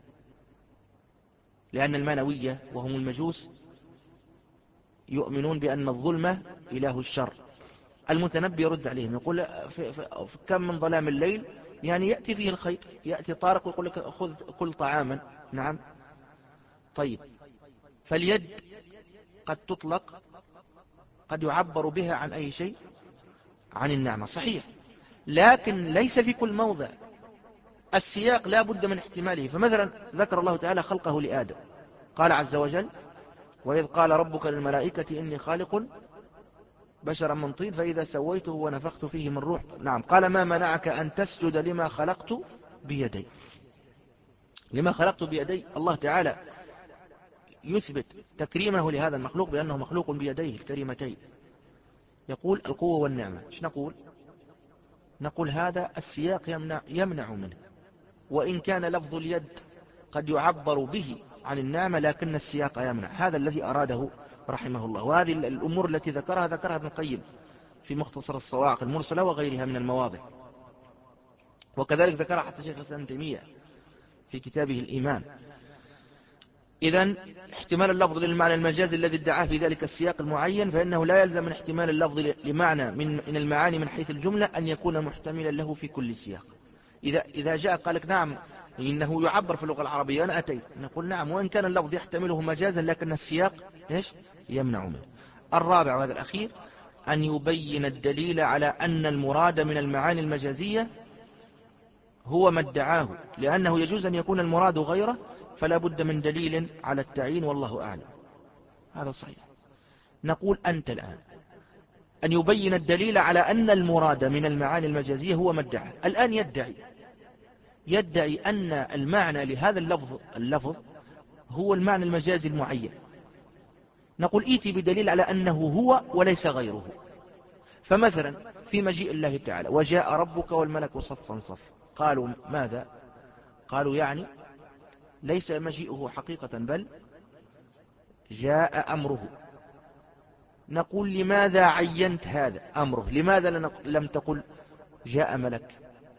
لأن المانوية وهم المجوس يؤمنون بأن الظلمة إله الشر. المتنبي يرد عليهم يقول في في كم من ظلام الليل، يعني يأتي فيه الخير، يأتي طارق ويقول لك خذ كل طعاما. نعم، طيب، فاليد قد تطلق، قد يعبر بها عن أي شيء، عن النعمة، صحيح، لكن ليس في كل موضع. السياق لا بد من احتماله. فمثلا ذكر الله تعالى خلقه لآدم، قال عز وجل وإذ قال ربك للملائكة إني خالق بشرا من طين فإذا سويته ونفخت فيه من روح. نعم، قال ما منعك أن تسجد لما خلقت بيدي. لما خلقت بيدي، الله تعالى يثبت تكريمه لهذا المخلوق بأنه مخلوق بيديه الكريمتين، يقول القوة والنعمة. ايش نقول؟ نقول هذا السياق يمنع, يمنع منه، وإن كان لفظ اليد قد يعبر به عن النعمة لكن السياق يمنع. هذا الذي أراده رحمه الله. وهذه الأمور التي ذكرها ذكرها ابن القيم في مختصر الصواعق المرسلة وغيرها من المواضع، وكذلك ذكرها حتى شيخ الإسلام ابن تيمية في كتابه الإيمان. إذن احتمال اللفظ للمعنى المجازي الذي ادعاه في ذلك السياق المعين، فإنه لا يلزم من احتمال اللفظ لمعنى من المعاني من حيث الجملة أن يكون محتملا له في كل سياق. إذا, إذا جاء قال لك نعم إنه يعبر في اللغة العربية أنا أتيت، نقول نعم، وإن كان اللفظ يحتمله مجازا لكن السياق إيش؟ يمنع منه. الرابع وهذا الأخير أن يبين الدليل على أن المراد من المعاني المجازية هو ما ادعاه، لأنه يجوز أن يكون المراد غيره فلا بد من دليل على التعيين والله أعلم. هذا صحيح. نقول أنت الآن أن يبين الدليل على أن المراد من المعاني المجازية هو ما ادعى. الآن يدعي يدعي أن المعنى لهذا اللفظ اللفظ هو المعنى المجازي المعين. نقول إيتي بدليل على أنه هو وليس غيره. فمثلا في مجيء الله تعالى وجاء ربك والملك صفا صف، قالوا ماذا؟ قالوا يعني ليس مجيئه حقيقة بل جاء أمره. نقول لماذا عينت هذا أمره؟ لماذا لم تقل جاء ملك؟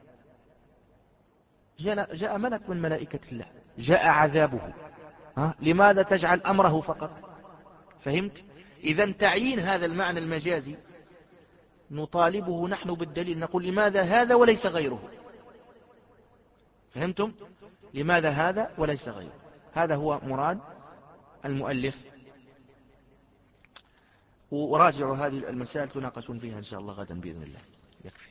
جاء ملك من ملائكة الله، جاء عذابه. ها؟ لماذا تجعل أمره فقط؟ فهمت؟ إذن تعيين هذا المعنى المجازي نطالبه نحن بالدليل، نقول لماذا هذا وليس غيره؟ فهمتم؟ لماذا هذا وليس غيره؟ هذا هو مراد المؤلف. وراجعوا هذه المسائل تناقشون فيها إن شاء الله غدا بإذن الله. يكفي.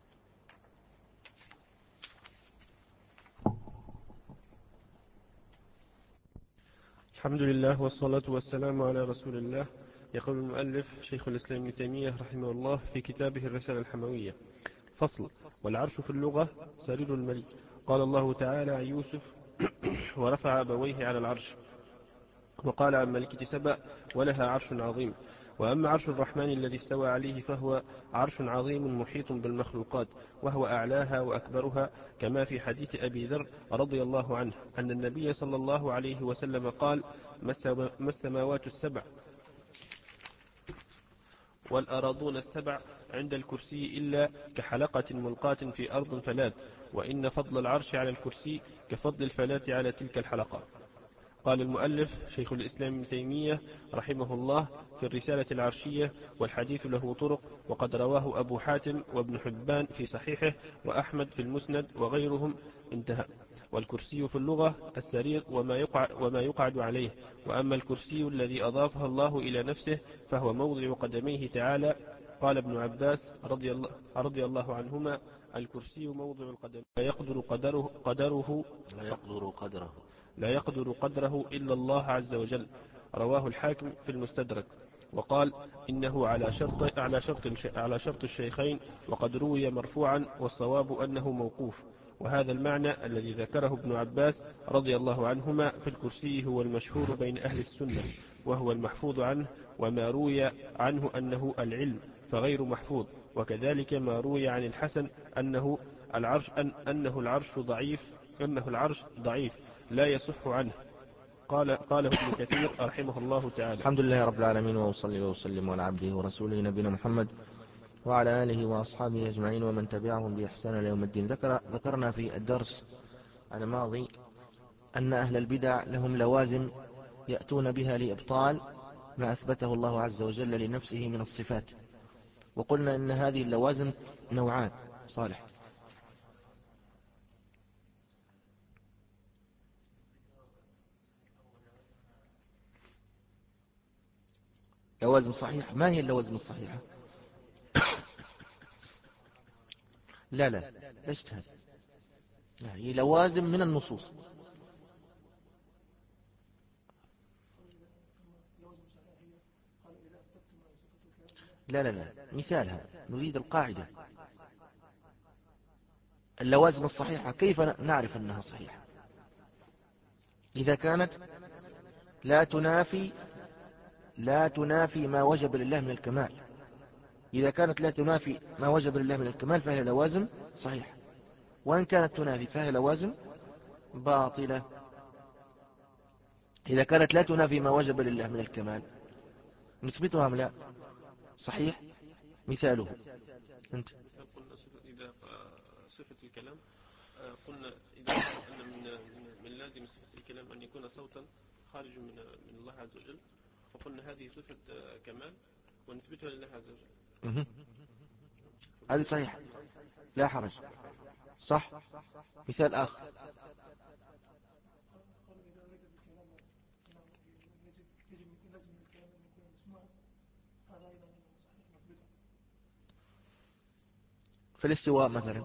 الحمد لله والصلاة والسلام على رسول الله. يقول المؤلف شيخ الإسلام ابن تيمية رحمه الله في كتابه الرسالة الحموية: فصل: والعرش في اللغة سرير الملك. قال الله تعالى عن يوسف: ورفع أبويه على العرش. وقال عن ملكة سبأ: ولها عرش عظيم. وأما عرش الرحمن الذي استوى عليه فهو عرش عظيم محيط بالمخلوقات، وهو أعلاها وأكبرها، كما في حديث أبي ذر رضي الله عنه أن النبي صلى الله عليه وسلم قال: ما السماوات السبع والأراضون السبع عند الكرسي إلا كحلقة ملقاة في أرض فلات، وإن فضل العرش على الكرسي كفضل الفلاة على تلك الحلقة. قال المؤلف شيخ الإسلام ابن تيمية رحمه الله في الرسالة العرشية: والحديث له طرق، وقد رواه أبو حاتم وابن حبان في صحيحه وأحمد في المسند وغيرهم. انتهى. والكرسي في اللغة السرير وما يقعد, وما يقعد عليه. وأما الكرسي الذي أضافه الله إلى نفسه فهو موضع قدميه تعالى. قال ابن عباس رضي الله, رضي الله عنهما: الكرسي موضع القدم لا يقدر قدره, قدره لا يقدر قدره لا يقدر قدره إلا الله عز وجل. رواه الحاكم في المستدرك. وقال: إنه على شرط على شرط على شرط الشيخين، وقد روي مرفوعا، والصواب أنه موقوف. وهذا المعنى الذي ذكره ابن عباس رضي الله عنهما في الكرسي هو المشهور بين أهل السنة، وهو المحفوظ عنه. وما روي عنه أنه العلم فغير محفوظ. وكذلك ما روي عن الحسن أنه العرش أن أنه العرش ضعيف أنه العرش ضعيف لا يصح عنه. قال قاله ابن كثير رحمه الله تعالى. الحمد لله رب العالمين، وأصلي وسلم على عبده ورسوله نبينا محمد وعلى آله وأصحابه أجمعين ومن تبعهم بإحسان إلى يوم الدين. ذكر ذكرنا في الدرس الماضي أن أهل البدع لهم لوازم يأتون بها لإبطال ما أثبته الله عز وجل لنفسه من الصفات، وقلنا إن هذه اللوازم نوعان. صالح. لوازم صحيحة. ما هي اللوازم الصحيحة؟ لا لا لا اجتهد، هي لوازم من النصوص. لا لا لا مثالها، نريد القاعدة. اللوازم الصحيحة كيف نعرف أنها صحيحة؟ إذا كانت لا تنافي لا تنافي ما وجب لله من الكمال. إذا كانت لا تنافي ما وجب لله من الكمال فهي لوازم صحيحة، وإن كانت تنافي فهي لوازم باطلة. إذا كانت لا تنافي ما وجب لله من الكمال نثبتها أم لا؟ صحيح. مثاله أنت. قلنا إذا صفة الكلام قلنا إذا أن من من لازم صفة الكلام أن يكون صوتا خارج من من الله عز وجل، فقلنا هذه صفة كمال ونثبتها لله عز وجل. هذه صحيحة لا حرج. صح. مثال آخر: في الاستواء مثلا.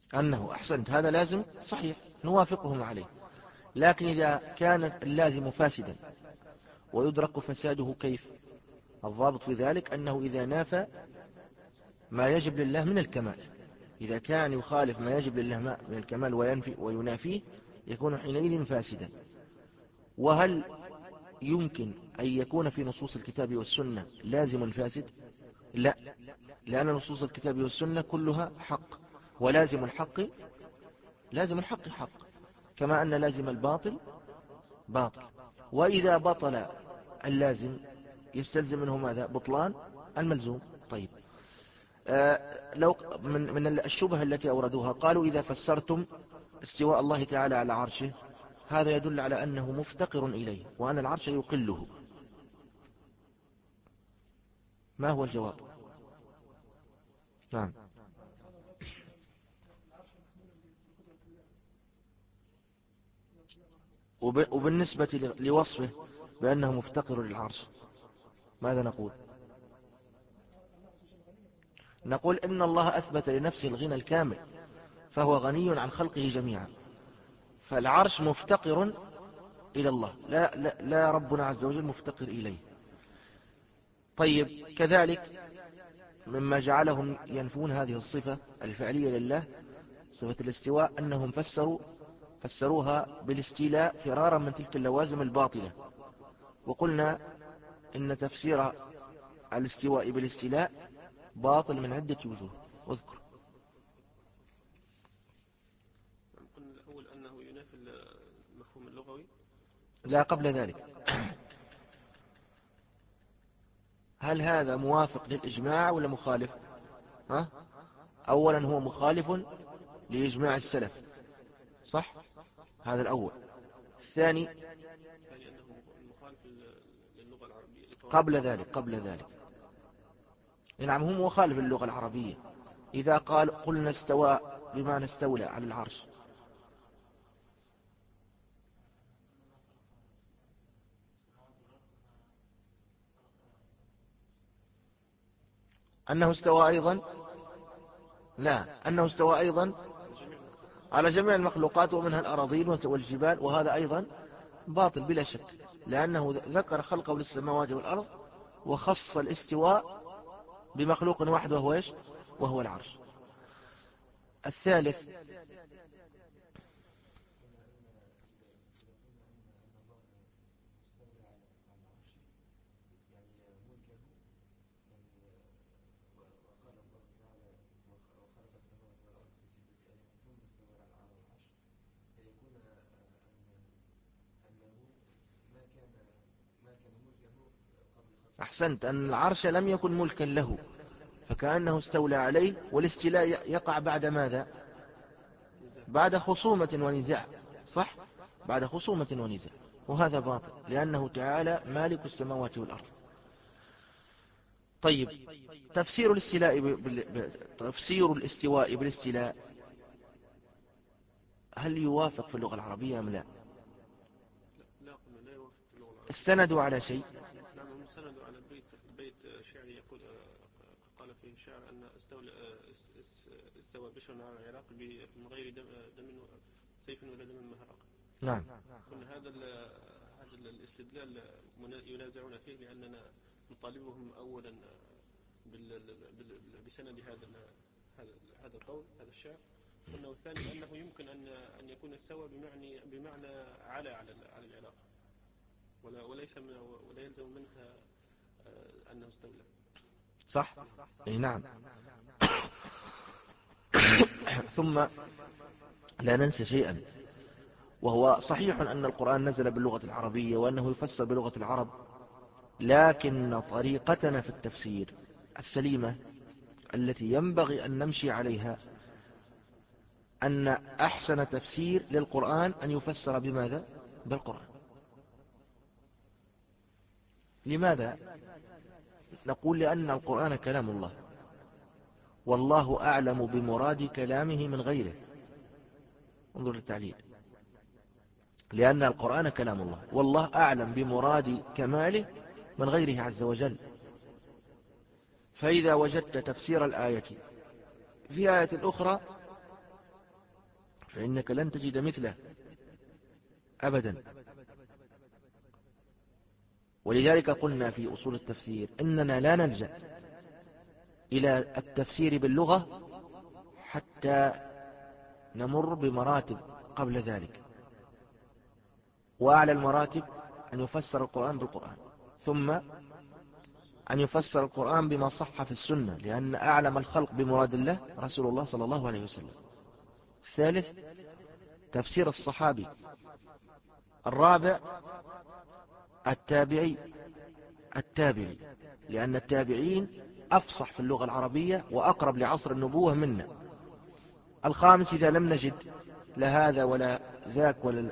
أنه أحسنت هذا لازم صحيح نوافقهم عليه، لكن إذا كان اللازم فاسدا ويدرك فساده كيف؟ الضابط في ذلك أنه إذا نافى ما يجب لله من الكمال، إذا كان يخالف ما يجب لله من الكمال وينفي وينافيه يكون حينئذ فاسدا. وهل يمكن أن يكون في نصوص الكتاب والسنة لازم فاسد؟ لا، لأن نصوص الكتاب والسنة كلها حق، ولازم الحق لازم الحق حق، كما أن لازم الباطل باطل. وإذا بطل اللازم يستلزم منه ماذا؟ بطلان الملزوم. طيب آه لو من, من الشبهة التي أوردوها قالوا إذا فسرتم استواء الله تعالى على عرشه هذا يدل على أنه مفتقر إليه وأن العرش يقله، ما هو الجواب؟ نعم. وبالنسبة لوصفه بأنه مفتقر للعرش ماذا نقول؟ نقول إن الله أثبت لنفسه الغنى الكامل فهو غني عن خلقه جميعا، فالعرش مفتقر إلى الله، لا, لا, لا ربنا عز وجل مفتقر إليه. طيب كذلك مما جعلهم ينفون هذه الصفة الفعلية لله صفة الاستواء أنهم فسروا فسروها بالاستيلاء فرارا من تلك اللوازم الباطلة، وقلنا إن تفسير الاستواء بالاستيلاء باطل من عدة وجوه. اذكر. قلنا الأول أنه ينافي المفهوم اللغوي. لا قبل ذلك، هل هذا موافق للإجماع ولا مخالف؟ ها؟ أولا هو مخالف لإجماع السلف صح؟ هذا الأول. الثاني قبل ذلك قبل ذلك نعم هو مخالف للغة العربية. إذا قال قلنا استوى بما نستولى على العرش، أنه استوى أيضا، لا أنه استوى أيضا على جميع المخلوقات ومنها الأراضين والجبال، وهذا أيضا باطل بلا شك، لأنه ذكر خلقه للسماوات والأرض وخص الاستواء بمخلوق واحد وهو إيش؟ وهو العرش. الثالث أحسنت، أن العرش لم يكن ملكا له فكأنه استولى عليه، والاستيلاء يقع بعد ماذا؟ بعد خصومة ونزاع صح؟ بعد خصومة ونزاع، وهذا باطل لأنه تعالى مالك السماوات والأرض. طيب تفسير الاستيلاء بال... تفسير الاستواء بالاستيلاء هل يوافق في اللغة العربية أم لا؟ استندوا على شيء؟ نعم هم استندوا على بيت بيت شعري يقول قال فيه الشاعر أن استولى استوى بشر على العراق من غير دم, دم سيف ولا دم مهرق. نعم. قلنا هذا هذا الاستدلال ينازعون فيه لأننا نطالبهم أولا بسند هذا هذا هذا القول هذا الشعر. قلنا والثاني أنه يمكن أن أن يكون استوى بمعنى بمعنى على على على العراق ولا وليس ولا يلزم منها أنه استولى. صح؟ أي نعم. ثم لا ننسى شيئا، وهو صحيح أن القرآن نزل باللغة العربية وأنه يفسر بلغة العرب، لكن طريقتنا في التفسير السليمة التي ينبغي أن نمشي عليها أن أحسن تفسير للقرآن أن يفسر بماذا؟ بالقرآن. لماذا؟ نقول لأن القرآن كلام الله، والله أعلم بمراد كلامه من غيره. انظر للتعليل، لأن القرآن كلام الله والله أعلم بمراد كماله من غيره عز وجل. فإذا وجدت تفسير الآية في آية أخرى فإنك لن تجد مثله أبدا. ولذلك قلنا في أصول التفسير إننا لا نلجأ إلى التفسير باللغة حتى نمر بمراتب قبل ذلك، وأعلى المراتب أن يفسر القرآن بالقرآن، ثم أن يفسر القرآن بما صح في السنة، لأن أعلم الخلق بمراد الله رسول الله صلى الله عليه وسلم. الثالث تفسير الصحابي. الرابع التابعي التابعي لأن التابعين أفصح في اللغة العربية وأقرب لعصر النبوة منا. الخامس إذا لم نجد لا هذا ولا ذاك ولا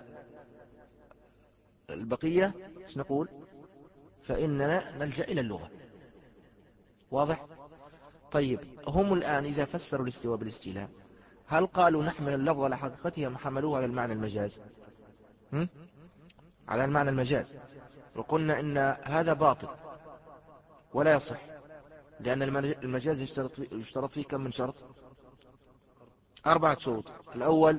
البقية ايش نقول؟ فإننا نلجأ إلى اللغة. واضح؟ طيب هم الآن إذا فسروا الاستواء بالاستيلاء هل قالوا نحمل اللفظ على حقيقته أم حملوه على المعنى المجاز؟ هم؟ على المعنى المجاز. وقلنا إن هذا باطل ولا يصح، لأن المجاز يشترط فيه كم من شرط؟ أربعة شروط. الأول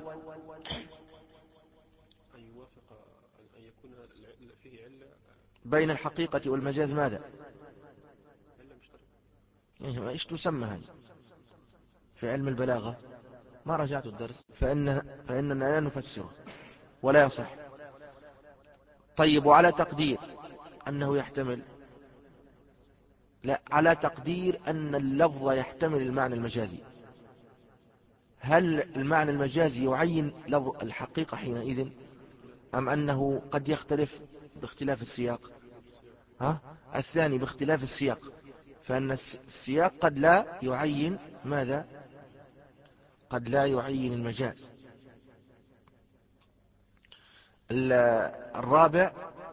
أن يوافق أن يكون فيه علة بين الحقيقة والمجاز ماذا؟ علة مشتركة. إيه إيش تسمى هذه في علم البلاغة؟ ما رجعت الدرس. فإن فإننا لا نفسره ولا يصح. طيب وعلى تقدير أنه يحتمل، لا، على تقدير أن اللفظ يحتمل المعنى المجازي، هل المعنى المجازي يعين لفظ الحقيقة حينئذ أم أنه قد يختلف باختلاف السياق؟ ها؟ الثاني باختلاف السياق، فأن السياق قد لا يعين ماذا؟ قد لا يعين المجاز. الرابع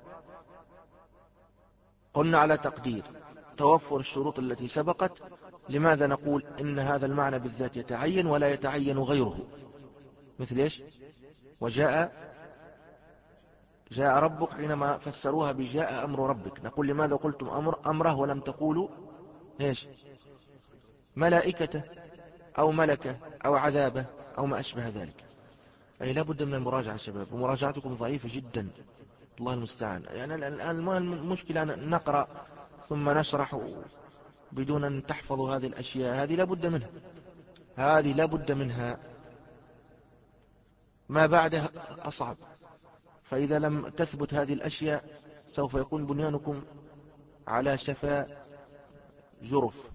قلنا على تقدير توفر الشروط التي سبقت. لماذا نقول إن هذا المعنى بالذات يتعين ولا يتعين غيره؟ مثل إيش؟ وجاء جاء ربك حينما فسروها بجاء أمر ربك، نقول لماذا قلتم أمر أمره ولم تقولوا إيش؟ ملائكته أو ملكه أو عذابه أو ما أشبه ذلك. أي لا بد من المراجعة شباب، ومراجعتكم ضعيفة جدا، الله المستعان. يعني الآن المشكلة نقرأ ثم نشرح بدون أن تحفظوا هذه الأشياء، هذه لا بد منها، هذه لا بد منها، ما بعدها أصعب. فإذا لم تثبت هذه الأشياء سوف يكون بنيانكم على شفا جرف.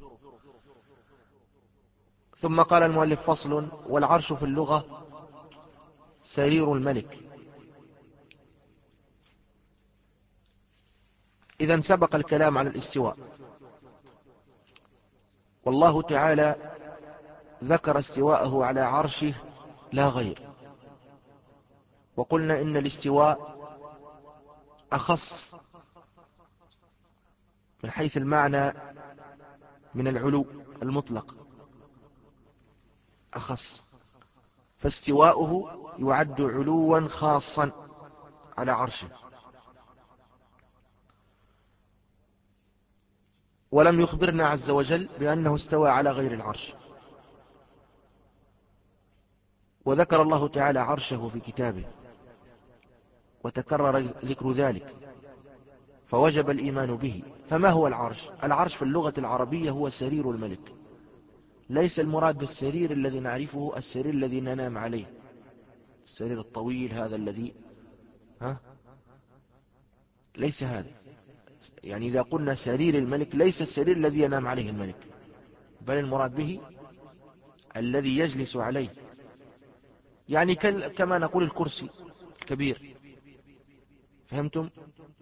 ثم قال المؤلف فصل: والعرش في اللغة سرير الملك. إذن سبق الكلام على الاستواء، والله تعالى ذكر استواءه على عرشه لا غير، وقلنا إن الاستواء أخص من حيث المعنى من العلو المطلق، أخص، فاستواؤه يعد علوا خاصا على عرشه. ولم يخبرنا عز وجل بأنه استوى على غير العرش، وذكر الله تعالى عرشه في كتابه وتكرر ذكر ذلك، فوجب الإيمان به. فما هو العرش؟ العرش في اللغة العربية هو سرير الملك، ليس المراد بالسرير الذي نعرفه السرير الذي ننام عليه، السرير الطويل هذا الذي ها ليس هذا. يعني إذا قلنا سرير الملك ليس السرير الذي ينام عليه الملك، بل المراد به الذي يجلس عليه، يعني كما نقول الكرسي الكبير. فهمتم؟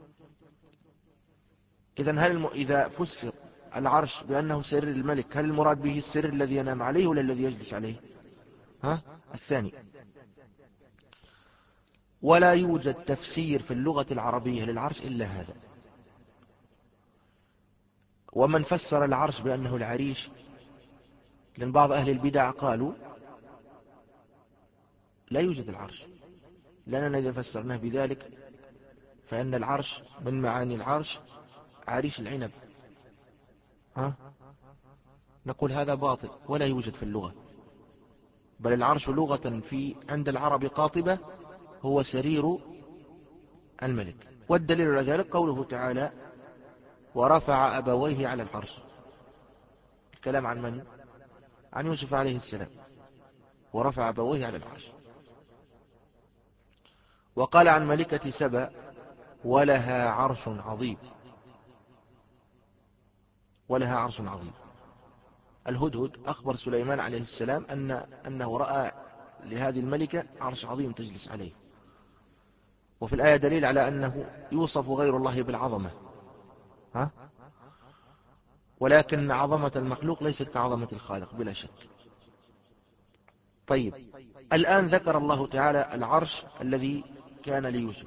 إذن هل الم... إذا فسر العرش بأنه سرير الملك، هل المراد به السرير الذي ينام عليه ولا الذي يجلس عليه؟ ها؟ الثاني. ولا يوجد تفسير في اللغة العربية للعرش إلا هذا. ومن فسر العرش بأنه العريش، لأن بعض أهل البدع قالوا لا يوجد العرش، لأننا إذا فسرناه بذلك فإن العرش من معاني العرش عريش العنب. ها؟ نقول هذا باطل ولا يوجد في اللغة. بل العرش لغة في عند العرب قاطبة هو سرير الملك. والدليل على ذلك قوله تعالى ورفع أبويه على العرش. الكلام عن من؟ عن يوسف عليه السلام. ورفع أبويه على العرش. وقال عن ملكة سبأ ولها عرش عظيم. ولها عرش عظيم. الهدهد أخبر سليمان عليه السلام أن أنه رأى لهذه الملكة عرش عظيم تجلس عليه. وفي الآية دليل على أنه يوصف غير الله بالعظمة، ها؟ ولكن عظمة المخلوق ليست كعظمة الخالق بلا شك. طيب، الآن ذكر الله تعالى العرش الذي كان ليوسف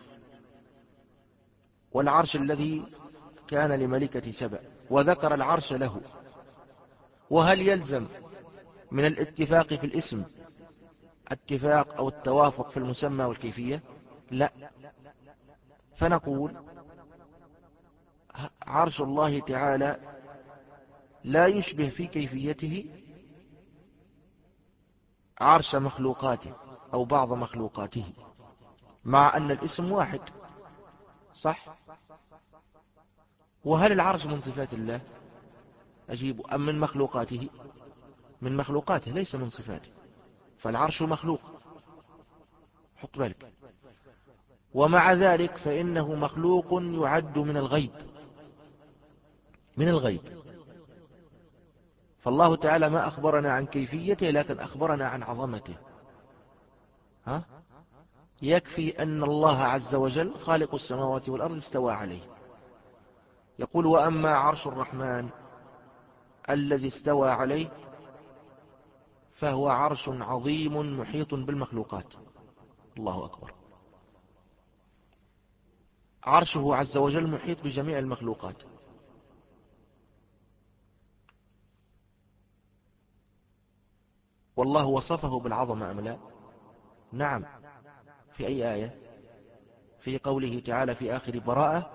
والعرش الذي كان لملكة سبأ، وذكر العرش له. وهل يلزم من الاتفاق في الاسم اتفاق أو التوافق في المسمى والكيفية؟ لا. فنقول عرش الله تعالى لا يشبه في كيفيته عرش مخلوقاته أو بعض مخلوقاته، مع أن الاسم واحد، صح؟ وهل العرش من صفات الله؟ أجيب أم من مخلوقاته؟ من مخلوقاته ليس من صفاته، فالعرش مخلوق، حط بالك. ومع ذلك فإنه مخلوق يعد من الغيب، من الغيب. فالله تعالى ما أخبرنا عن كيفيته لكن أخبرنا عن عظمته، ها؟ يكفي أن الله عز وجل خالق السماوات والأرض استوى عليه. يقول وأما عرش الرحمن الذي استوى عليه فهو عرش عظيم محيط بالمخلوقات. الله أكبر. عرشه عز وجل محيط بجميع المخلوقات. والله وصفه بالعظمة أم لا؟ نعم. في أي آية؟ في قوله تعالى في آخر براءة،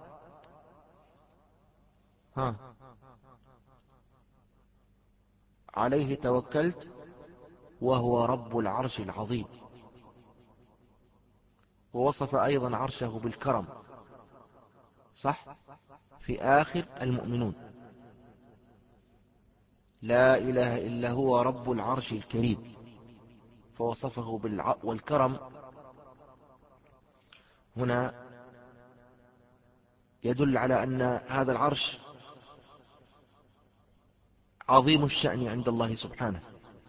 ها، عليه توكلت وهو رب العرش العظيم. ووصف أيضا عرشه بالكرم، صح؟ في آخر المؤمنون لا إله إلا هو رب العرش الكريم، فوصفه بالع... والكرم هنا يدل على أن هذا العرش عظيم الشأن عند الله سبحانه.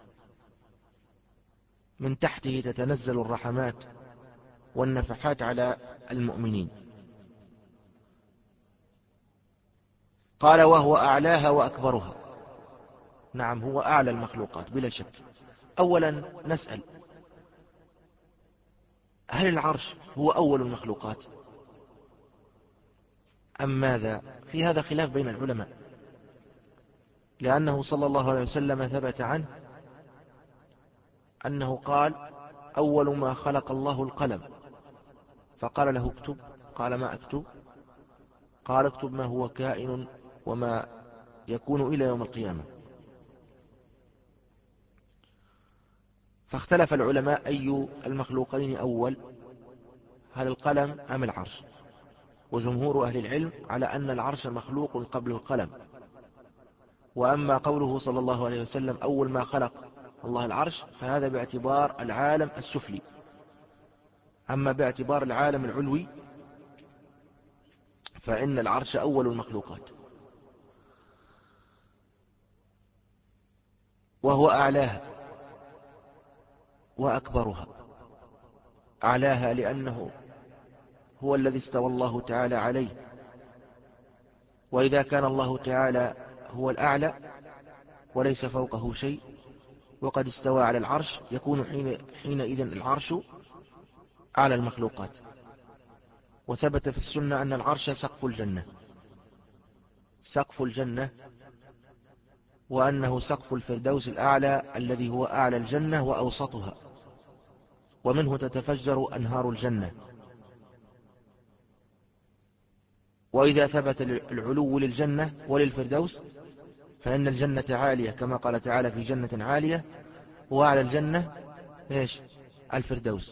من تحته تتنزل الرحمات والنفحات على المؤمنين. قال وهو أعلاها وأكبرها. نعم، هو أعلى المخلوقات بلا شك. أولا نسأل هل العرش هو أول المخلوقات أم ماذا؟ في هذا خلاف بين العلماء، لأنه صلى الله عليه وسلم ثبت عنه أنه قال أول ما خلق الله القلم، فقال له اكتب، قال ما أكتب؟ قال اكتب ما هو كائن وما يكون إلى يوم القيامة. فاختلف العلماء أي المخلوقين أول، هل القلم أم العرش؟ وجمهور أهل العلم على أن العرش مخلوق قبل القلم. وأما قوله صلى الله عليه وسلم أول ما خلق الله العرش فهذا باعتبار العالم السفلي. أما باعتبار العالم العلوي فإن العرش أول المخلوقات. وهو أعلاها وأكبرها. أعلاها لأنه هو الذي استوى الله تعالى عليه، وإذا كان الله تعالى هو الأعلى وليس فوقه شيء وقد استوى على العرش يكون حين حينئذ العرش أعلى المخلوقات. وثبت في السنة أن العرش سقف الجنة، سقف الجنة، وأنه سقف الفردوس الأعلى الذي هو أعلى الجنة وأوسطها، ومنه تتفجر أنهار الجنة. وإذا ثبت العلو للجنة وللفردوس فإن الجنة عالية كما قال تعالى في جنة عالية وأعلى الجنة إيش؟ الفردوس.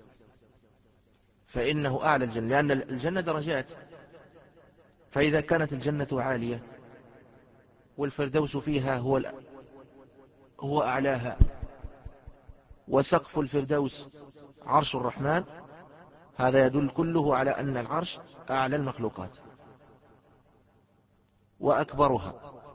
فإنه أعلى الجنة، لأن الجنة درجات، فإذا كانت الجنة عالية والفردوس فيها هو هو أعلاها، وسقف الفردوس عرش الرحمن، هذا يدل كله على أن العرش أعلى المخلوقات وأكبرها.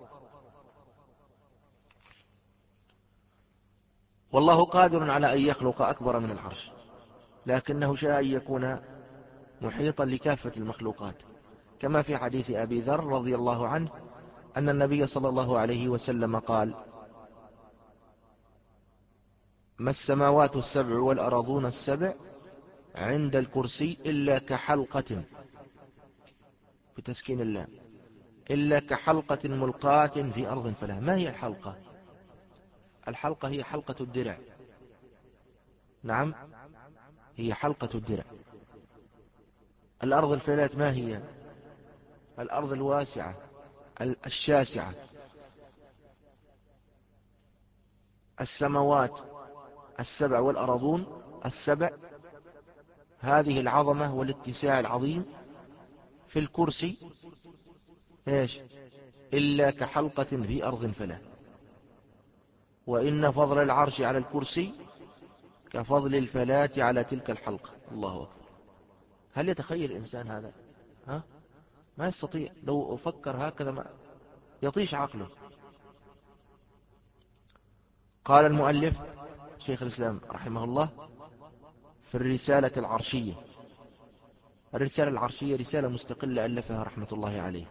والله قادر على أن يخلق أكبر من العرش، لكنه شاء أن يكون محيطا لكافة المخلوقات، كما في حديث أبي ذر رضي الله عنه أن النبي صلى الله عليه وسلم قال: ما السماوات السبع والأرضون السبع عند الكرسي إلا كحلقة، في تسكين الله، إلا كحلقة ملقاة في أرض فلاه. ما هي الحلقة؟ الحلقة هي حلقة الدرع. نعم، هي حلقة الدرع. الأرض الفلات ما هي؟ الأرض الواسعة الشاسعة. السماوات السبع والأرضون السبع، هذه العظمة والاتساع العظيم في الكرسي إيش؟ إلا كحلقة في أرض فلاه. وإن فضل العرش على الكرسي كفضل الفلاة على تلك الحلقة. الله أكبر. هل يتخيل الإنسان هذا؟ ها؟ ما يستطيع، لو أفكر هكذا ما يطيش عقله. قال المؤلف شيخ الإسلام رحمه الله في الرسالة العرشية. الرسالة العرشية رسالة مستقلة ألفها رحمة الله عليه،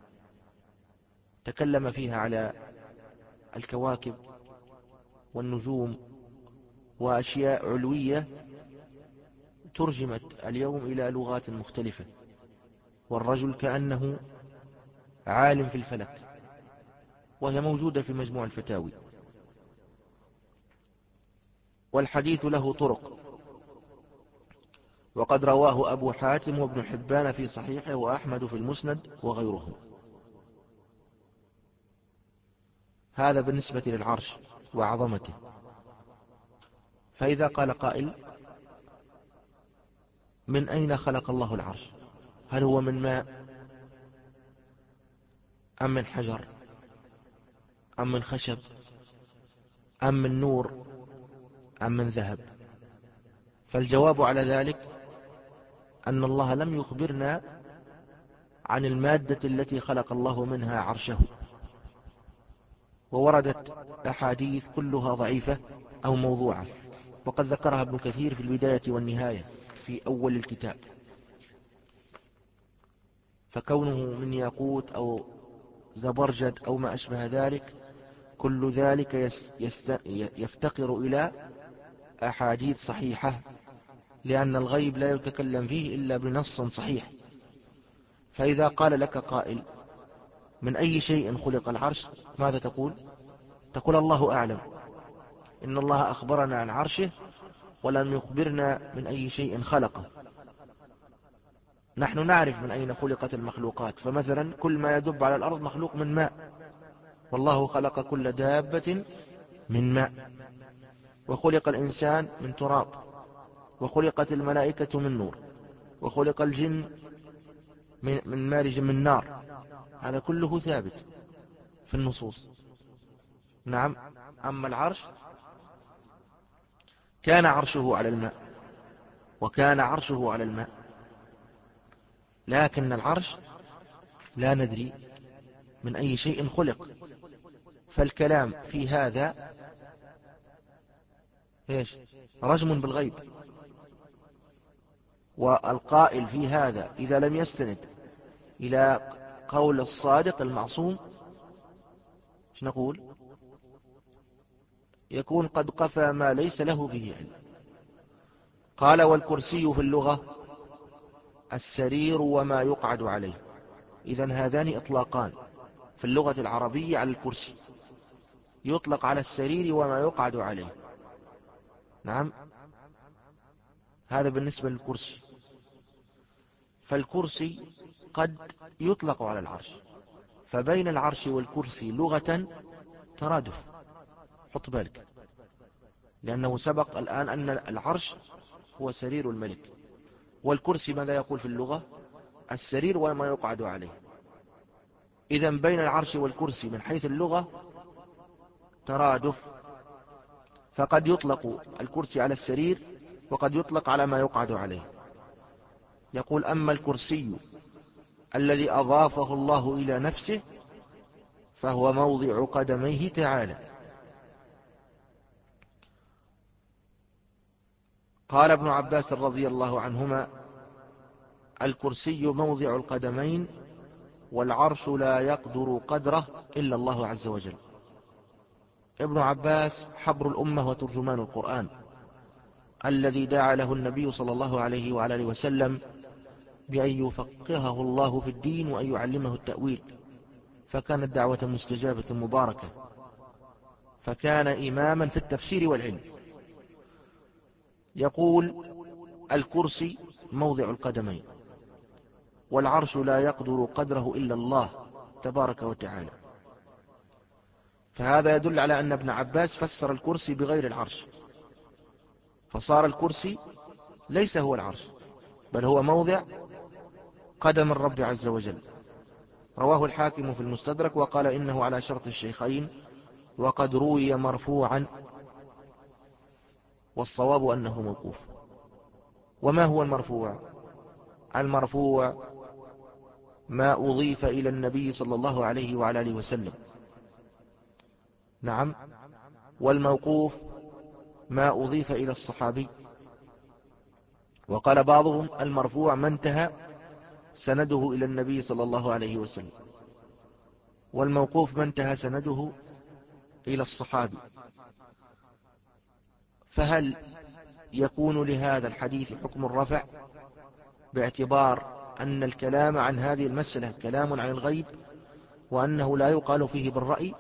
تكلم فيها على الكواكب والنجوم وأشياء علوية ترجمت اليوم إلى لغات مختلفة، والرجل كأنه عالم في الفلك، وهي موجودة في مجموع الفتاوي. والحديث له طرق، وقد رواه أبو حاتم وابن حبان في صحيحه وأحمد في المسند وغيرهم. هذا بالنسبة للعرش وعظمته. فإذا قال قائل: من أين خلق الله العرش؟ هل هو من ماء أم من حجر أم من خشب أم من نور أم من ذهب؟ فالجواب على ذلك أن الله لم يخبرنا عن المادة التي خلق الله منها عرشه، ووردت أحاديث كلها ضعيفة أو موضوعة، وقد ذكرها ابن كثير في البداية والنهاية في أول الكتاب. فكونه من ياقوت أو زبرجد أو ما أشبه ذلك، كل ذلك يفتقر إلى أحاديث صحيحة، لأن الغيب لا يتكلم فيه إلا بنص صحيح. فإذا قال لك قائل: من أي شيء خلق العرش؟ ماذا تقول؟ تقول: الله أعلم، إن الله أخبرنا عن عرشه ولم يخبرنا من أي شيء خلقه. نحن نعرف من أين خلقت المخلوقات، فمثلا كل ما يدب على الأرض مخلوق من ماء، والله خلق كل دابة من ماء، وخلق الإنسان من تراب، وخلقت الملائكة من نور، وخلق الجن من مارج من نار. هذا كله ثابت في النصوص. نعم. أما العرش كان عرشه على الماء، وكان عرشه على الماء، لكن العرش لا ندري من أي شيء خلق. فالكلام في هذا إيش؟ رجم بالغيب. والقائل في هذا إذا لم يستند إلى قول الصادق المعصوم، ايش نقول؟ يكون قد قفى ما ليس له به علم. قال: والكرسي في اللغة السرير وما يقعد عليه. إذن هذان إطلاقان في اللغة العربية على الكرسي، يطلق على السرير وما يقعد عليه. نعم، هذا بالنسبة للكرسي. فالكرسي قد يطلق على العرش، فبين العرش والكرسي لغة ترادف. حط بالك، لأنه سبق الآن أن العرش هو سرير الملك، والكرسي ماذا يقول في اللغة؟ السرير وما يقعد عليه. إذن بين العرش والكرسي من حيث اللغة ترادف، فقد يطلق الكرسي على السرير وقد يطلق على ما يقعد عليه. يقول أما الكرسي الذي أضافه الله إلى نفسه فهو موضع قدميه تعالى. قال ابن عباس رضي الله عنهما: الكرسي موضع القدمين، والعرش لا يقدر قدره إلا الله عز وجل. ابن عباس حبر الأمة وترجمان القرآن، الذي دعا له النبي صلى الله عليه وعلى آله وسلم بأن يفقهه الله في الدين وأن يعلمه التأويل، فكانت دعوة مستجابة مباركة، فكان إماما في التفسير والعلم. يقول: الكرسي موضع القدمين، والعرش لا يقدر قدره إلا الله تبارك وتعالى. فهذا يدل على أن ابن عباس فسر الكرسي بغير العرش، فصار الكرسي ليس هو العرش، بل هو موضع قدم الرب عز وجل. رواه الحاكم في المستدرك وقال إنه على شرط الشيخين، وقد روي مرفوعا، والصواب أنه موقوف. وما هو المرفوع؟ المرفوع ما أضيف إلى النبي صلى الله عليه وعلى آله وسلم. نعم. والموقوف ما أضيف إلى الصحابي. وقال بعضهم: المرفوع ما انتهى سنده إلى النبي صلى الله عليه وسلم، والموقوف ما انتهى سنده إلى الصحابي. فهل يكون لهذا الحديث حكم الرفع باعتبار أن الكلام عن هذه المسألة كلام عن الغيب وأنه لا يقال فيه بالرأي؟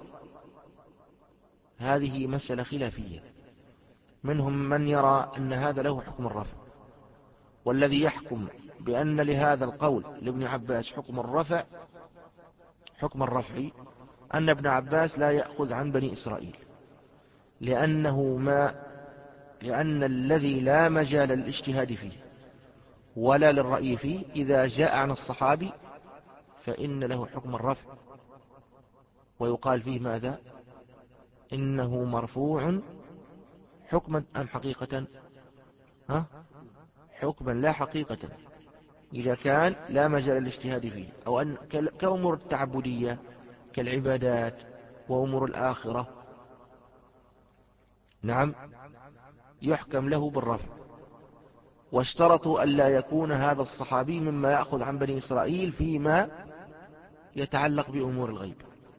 هذه مسألة خلافية، منهم من يرى أن هذا له حكم الرفع، والذي يحكم بأن لهذا القول لابن عباس حكم الرفع حكم الرفع أن ابن عباس لا يأخذ عن بني إسرائيل، لأنه ما لأن الذي لا مجال للاجتهاد فيه ولا للرأي فيه إذا جاء عن الصحابي فإن له حكم الرفع، ويقال فيه ماذا؟ إنه مرفوع حكما أم حقيقة؟ ها؟ حكما لا حقيقة، إذا كان لا مجال للاجتهاد فيه، أو أن كأمور التعبدية كالعبادات وأمور الآخرة، نعم، يحكم له بالرفع. واشترطوا أن لا يكون هذا الصحابي مما يأخذ عن بني إسرائيل فيما يتعلق بأمور الغيب.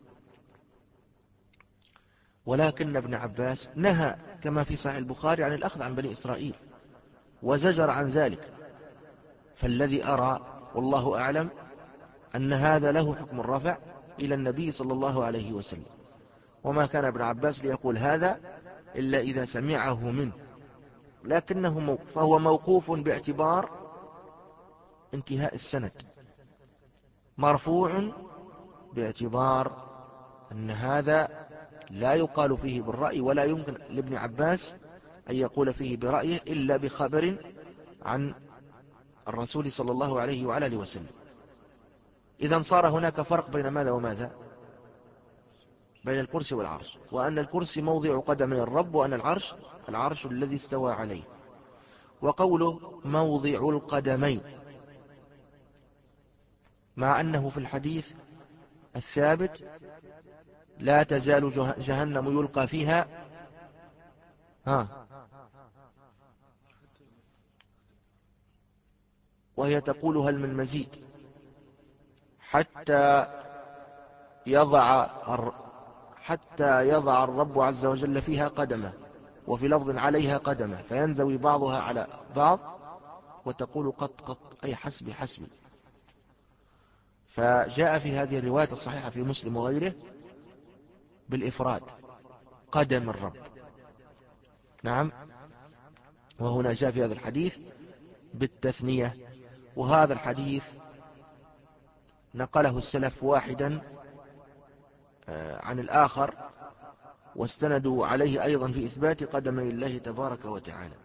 ولكن ابن عباس نهى كما في صحيح البخاري عن الأخذ عن بني إسرائيل وزجر عن ذلك. فالذي أرى والله أعلم أن هذا له حكم الرفع إلى النبي صلى الله عليه وسلم، وما كان ابن عباس ليقول هذا إلا إذا سمعه منه، لكنه موقف، فهو موقوف باعتبار انتهاء السند، مرفوع باعتبار أن هذا لا يقال فيه بالرأي، ولا يمكن لابن عباس أن يقول فيه برأيه إلا بخبر عن الرسول صلى الله عليه وعلى آله وسلم. إذن صار هناك فرق بين ماذا وماذا؟ بين الكرسي والعرش، وأن الكرسي موضع قدمي الرب، وأن العرش العرش الذي استوى عليه. وقوله موضع القدمين مع أنه في الحديث الثابت لا تزال جهنم يلقى فيها ها وهي تقول هل من مزيد حتى يضع حتى يضع الرب عز وجل فيها قدمه، وفي لفظ عليها قدمه، فينزوي بعضها على بعض وتقول قط قط أي حسبي حسبي. فجاء في هذه الرواية الصحيحة في مسلم وغيره بالإفراد قدم الرب، نعم، وهنا جاء في هذا الحديث بالتثنية. وهذا الحديث نقله السلف واحدا عن الآخر واستندوا عليه أيضا في إثبات قدمي الله تبارك وتعالى.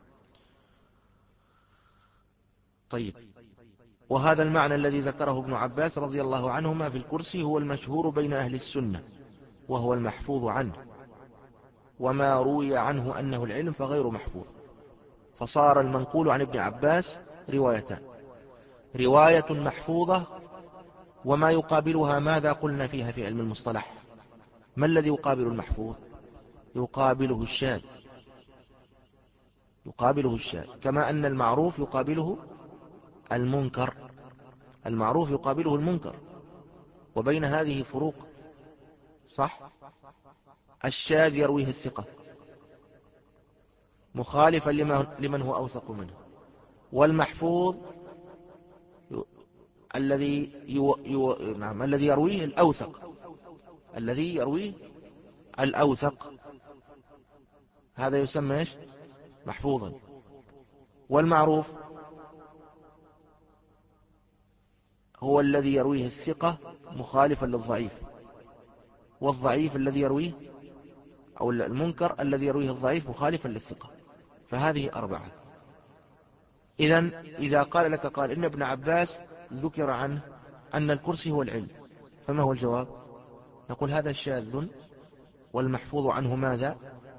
طيب، وهذا المعنى الذي ذكره ابن عباس رضي الله عنهما في الكرسي هو المشهور بين أهل السنة، وهو المحفوظ عنه، وما روي عنه أنه العلم فغير محفوظ. فصار المنقول عن ابن عباس روايتان: رواية محفوظة وما يقابلها ماذا قلنا فيها في علم المصطلح. ما الذي يقابل المحفوظ؟ يقابله الشاذ، يقابله الشاذ، كما أن المعروف يقابله المنكر، المعروف يقابله المنكر، وبين هذه فروق، صح؟ الشاذ يرويه الثقة مخالفا لمن هو أوثق منه، والمحفوظ الذي يو يو نعم الذي يرويه الأوثق، الذي يرويه الأوثق، هذا يسمى إيش؟ محفوظا. والمعروف هو الذي يرويه الثقة مخالفا للضعيف، والضعيف الذي يرويه، أو المنكر الذي يرويه الضعيف مخالفا للثقة. فهذه أربعة. إذن إذا قال لك قال إن ابن عباس ذكر عنه أن الكرسي هو العلم، فما هو الجواب؟ نقول هذا شاذ، والمحفوظ عنه ماذا؟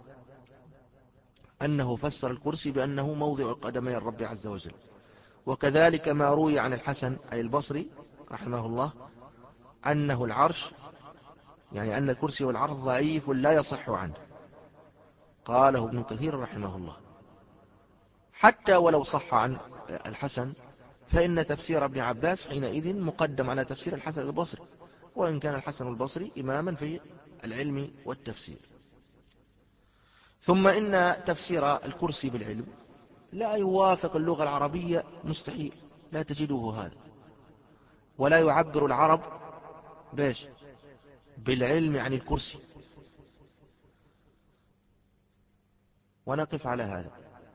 أنه فسر الكرسي بأنه موضع قدمي الرب عز وجل. وكذلك ما روي عن الحسن أي البصري رحمه الله أنه العرش، يعني أن الكرسي والعرش ضعيف لا يصح عنه، قاله ابن كثير رحمه الله. حتى ولو صح عن الحسن فإن تفسير ابن عباس حينئذ مقدم على تفسير الحسن البصري، وإن كان الحسن البصري إماما في العلم والتفسير. ثم إن تفسير الكرسي بالعلم لا يوافق اللغة العربية، مستحيل، لا تجده هذا. ولا يعبر العرب باش بالعلم عن الكرسي، ونقف على هذا.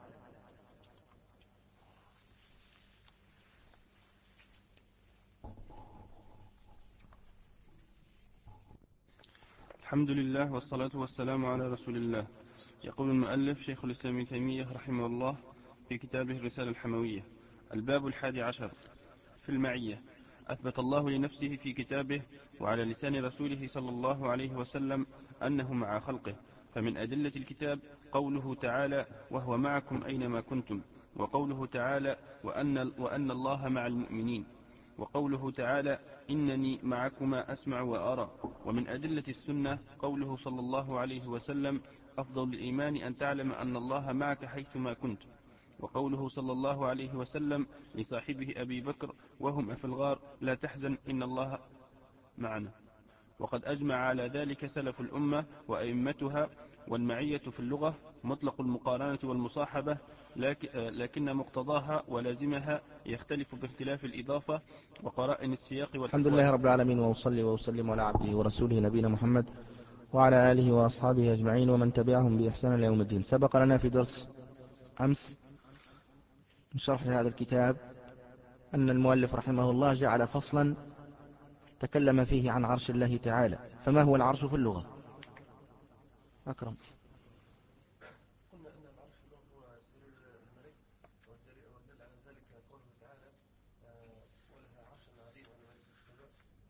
الحمد لله والصلاة والسلام على رسول الله. يقول المؤلف شيخ الإسلام ابن تيمية رحمه الله في كتابه الرسالة الحموية: الباب الحادي عشر في المعية. أثبت الله لنفسه في كتابه وعلى لسان رسوله صلى الله عليه وسلم أنه مع خلقه، فمن أدلة الكتاب قوله تعالى: وهو معكم أينما كنتم، وقوله تعالى: وأن, وأن الله مع المؤمنين، وقوله تعالى: إنني معكما أسمع وأرى. ومن أدلة السنة قوله صلى الله عليه وسلم: أفضل الإيمان أن تعلم أن الله معك حيثما كنت، وقوله صلى الله عليه وسلم لصاحبه أبي بكر وهم في الغار: لا تحزن إن الله معنا. وقد أجمع على ذلك سلف الأمة وأئمتها. والمعية في اللغة مطلق المقارنة والمصاحبة، لكن مقتضاها ولازمها يختلف باختلاف الإضافة وقرائن السياق والأحوال. الحمد لله رب العالمين، وأصلي وأسلم على عبده ورسوله نبينا محمد وعلى آله وأصحابه أجمعين ومن تبعهم بإحسان إلى يوم الدين. سبق لنا في درس أمس من شرح هذا الكتاب أن المؤلف رحمه الله جعل فصلا تكلم فيه عن عرش الله تعالى. فما هو العرش في اللغة؟ أكرم. قلنا أن العرش هو سرير الملك، والدل على ذلك قوله تعالى: ولها عرش عظيم ولملك السماء.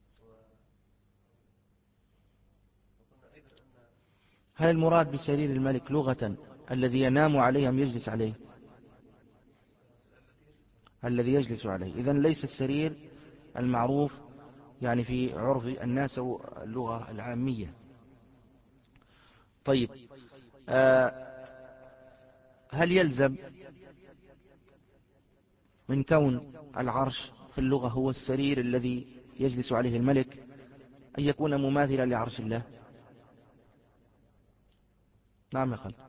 وقلنا أيضا أن هل المراد بسرير الملك لغة الذي ينام عليه أم يجلس عليه؟ الذي يجلس عليه. إذن ليس السرير المعروف يعني في عرف الناس أو اللغة العامية. طيب، آه هل يلزم من كون العرش في اللغة هو السرير الذي يجلس عليه الملك أن يكون مماثلا لعرش الله؟ نعم يا خالد.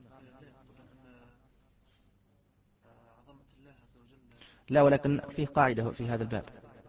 لا، ولكن فيه قاعدة في هذا الباب.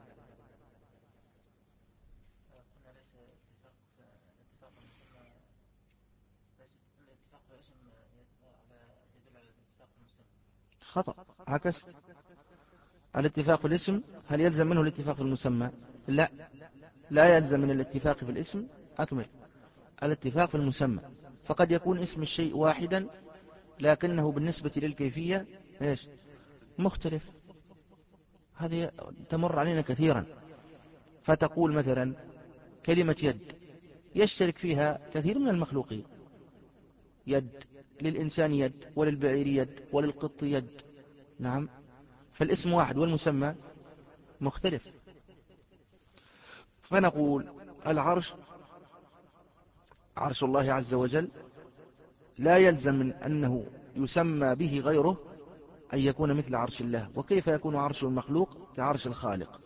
خطأ، عكست. الاتفاق في الاسم هل يلزم منه الاتفاق في المسمى؟ لا، لا يلزم من الاتفاق في الاسم. أكمل. الاتفاق في المسمى، فقد يكون اسم الشيء واحدا لكنه بالنسبة للكيفية إيش مختلف. هذه تمر علينا كثيرا. فتقول مثلا كلمة يد يشترك فيها كثير من المخلوقين، يد للإنسان يد وللبعير يد وللقط يد، نعم، فالاسم واحد والمسمى مختلف. فنقول العرش عرش الله عز وجل لا يلزم من أنه يسمى به غيره أن يكون مثل عرش الله. وكيف يكون عرش المخلوق كعرش الخالق؟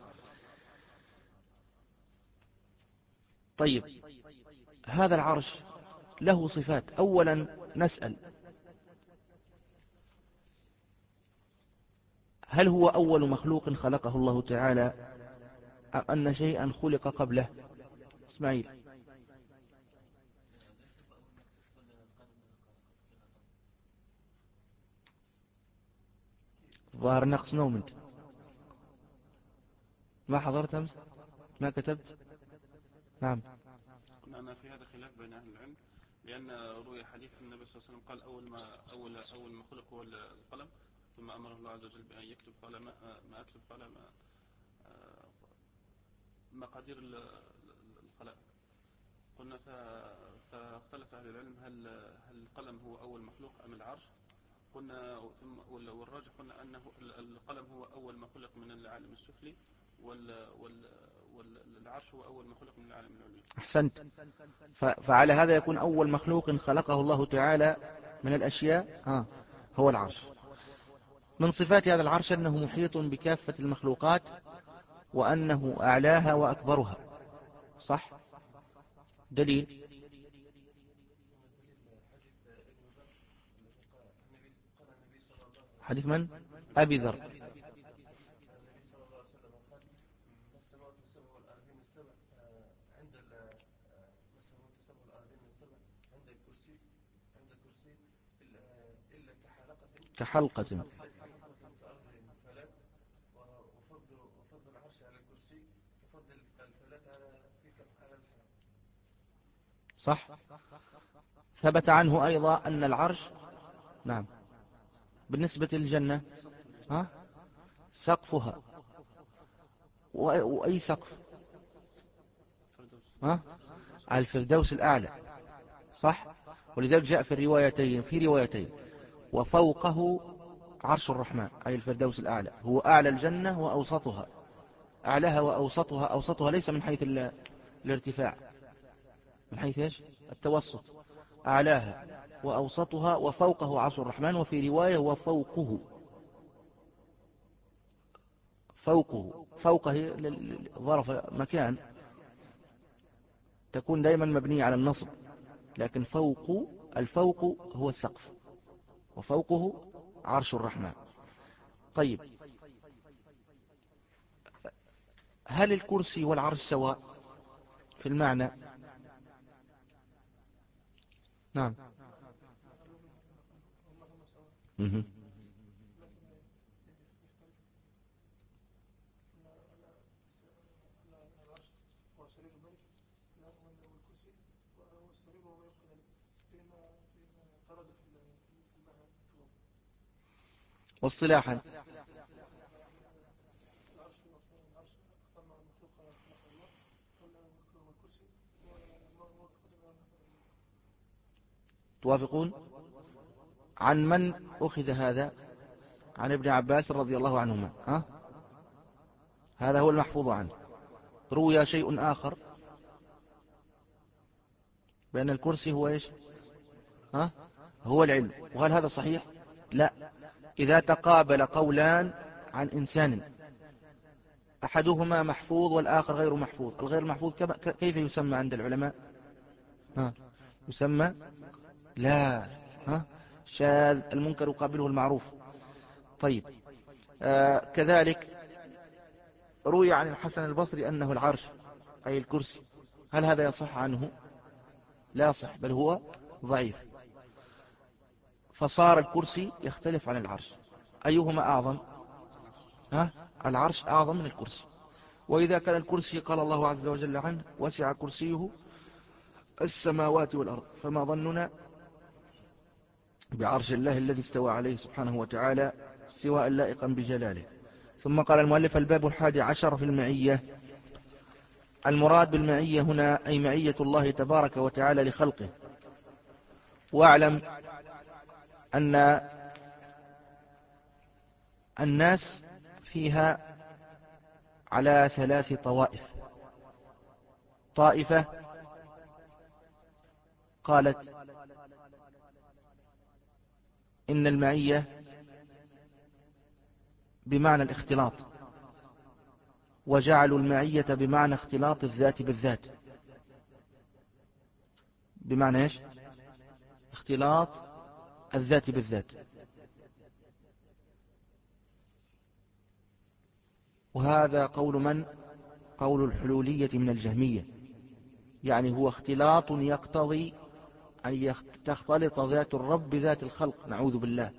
طيب هذا العرش له صفات. أولا نسأل هل هو أول مخلوق خلقه الله تعالى أم أن شيئا خلق قبله؟ إسماعيل. ظاهر نقص نوم انت، ما حضرت أمس، ما كتبت. نعم. أنا في هذا خلاف بين أهل العلم، لأن روي حديث النبي صلى الله عليه وسلم قال أول ما أول أول ما خلق هو القلم، ثم أمر الله عز وجل بأن يكتب، قال ما ما أكتب، قال ما مقادير الخلائق. قلنا فاختلف أهل العلم هل هل القلم هو أول مخلوق أم العرش؟ قلنا ثم والراجح قلنا أنه القلم هو أول ما خلق من العالم السفلي، والعرش هو أول ما خلق من العالم العلوي. أحسنت. فعلى هذا يكون أول مخلوق خلقه الله تعالى من الأشياء آه هو العرش. من صفات هذا العرش أنه محيط بكافة المخلوقات وأنه أعلاها وأكبرها، صح؟ دليل حديث من؟ أبي ذر. كحلقة. صح. ثبت عنه أيضا أن العرش، نعم، بالنسبة للجنة ها سقفها، وأي سقف ها على الفردوس الأعلى، صح. ولذلك جاء في الروايتين في روايتين وفوقه عرش الرحمن، أي الفردوس الأعلى هو أعلى الجنة وأوسطها، أعلاها وأوسطها. أوسطها ليس من حيث الارتفاع، من حيث إيش؟ التوسط. أعلاها وأوسطها وفوقه عرش الرحمن. وفي رواية وفوقه، فوقه فوقه ظرف مكان تكون دائما مبنية على النصب، لكن فوق الفوق هو السقف وفوقه عرش الرحمن. طيب هل الكرسي والعرش سواء في المعنى؟ نعم. مه. واصطلاحا توافقون؟ عن من أخذ هذا؟ عن ابن عباس رضي الله عنهما. ها؟ هذا هو المحفوظ عنه. روي شيء آخر بأن الكرسي هو إيش؟ ها؟ هو العلم. وهل هذا صحيح؟ لا. إذا تقابل قولان عن إنسان أحدهما محفوظ والآخر غير محفوظ، الغير محفوظ كيف يسمى عند العلماء؟ ها؟ يسمى لا ها؟ شاذ، المنكر يقابله المعروف. طيب آه كذلك روي عن الحسن البصري أنه العرش أي الكرسي. هل هذا يصح عنه؟ لا يصح، بل هو ضعيف. فصار الكرسي يختلف عن العرش. أيهما أعظم؟ ها؟ العرش أعظم من الكرسي. وإذا كان الكرسي قال الله عز وجل عنه وسع كرسيه السماوات والأرض، فما ظننا بعرش الله الذي استوى عليه سبحانه وتعالى استواء لائقا بجلاله. ثم قال المؤلف: الباب الحادي عشر في المعية. المراد بالمعية هنا أي معية الله تبارك وتعالى لخلقه. واعلم أن الناس فيها على ثلاث طوائف. طائفة قالت إن المعية بمعنى الاختلاط، وجعلوا المعية بمعنى اختلاط الذات بالذات. بمعنى ايش؟ اختلاط الذات بالذات. وهذا قول من؟ قول الحلولية من الجهمية، يعني هو اختلاط يقتضي أن تختلط ذات الرب بذات الخلق، نعوذ بالله.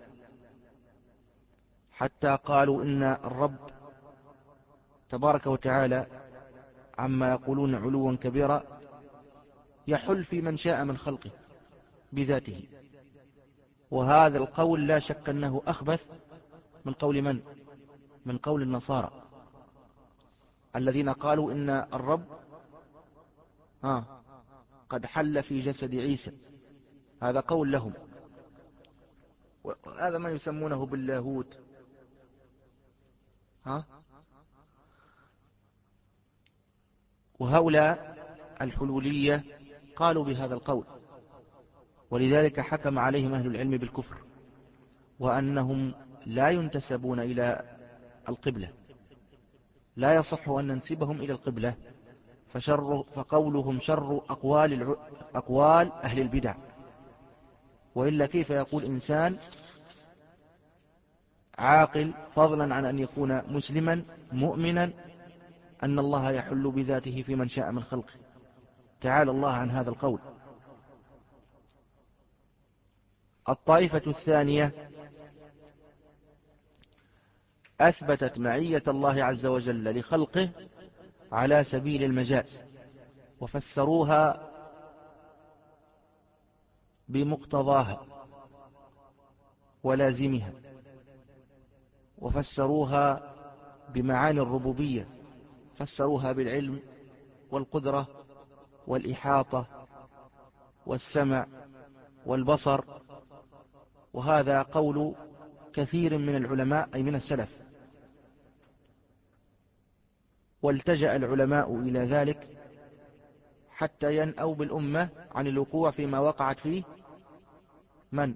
حتى قالوا إن الرب تبارك وتعالى عما يقولون علوا كبيرا يحل في من شاء من خلقه بذاته. وهذا القول لا شك أنه أخبث من قول من؟ من قول النصارى الذين قالوا إن الرب آه قد حل في جسد عيسى. هذا قول لهم، وهذا ما يسمونه باللاهوت. ها؟ وهؤلاء الحلولية قالوا بهذا القول، ولذلك حكم عليهم أهل العلم بالكفر، وأنهم لا ينتسبون إلى القبلة، لا يصح أن ننسبهم إلى القبلة، فشر فقولهم شر أقوال, الع... أقوال أهل البدع. وإلا كيف يقول إنسان عاقل فضلا عن أن يكون مسلما مؤمنا أن الله يحل بذاته في من شاء من خلقه؟ تعالى الله عن هذا القول. الطائفة الثانية أثبتت معية الله عز وجل لخلقه على سبيل المجاز، وفسروها بمقتضاها ولازمها، وفسروها بمعاني الربوبية، فسروها بالعلم والقدرة والإحاطة والسمع والبصر. وهذا قول كثير من العلماء أي من السلف، والتجأ العلماء إلى ذلك حتى ينأوا بالأمة عن الوقوع فيما وقعت فيه من؟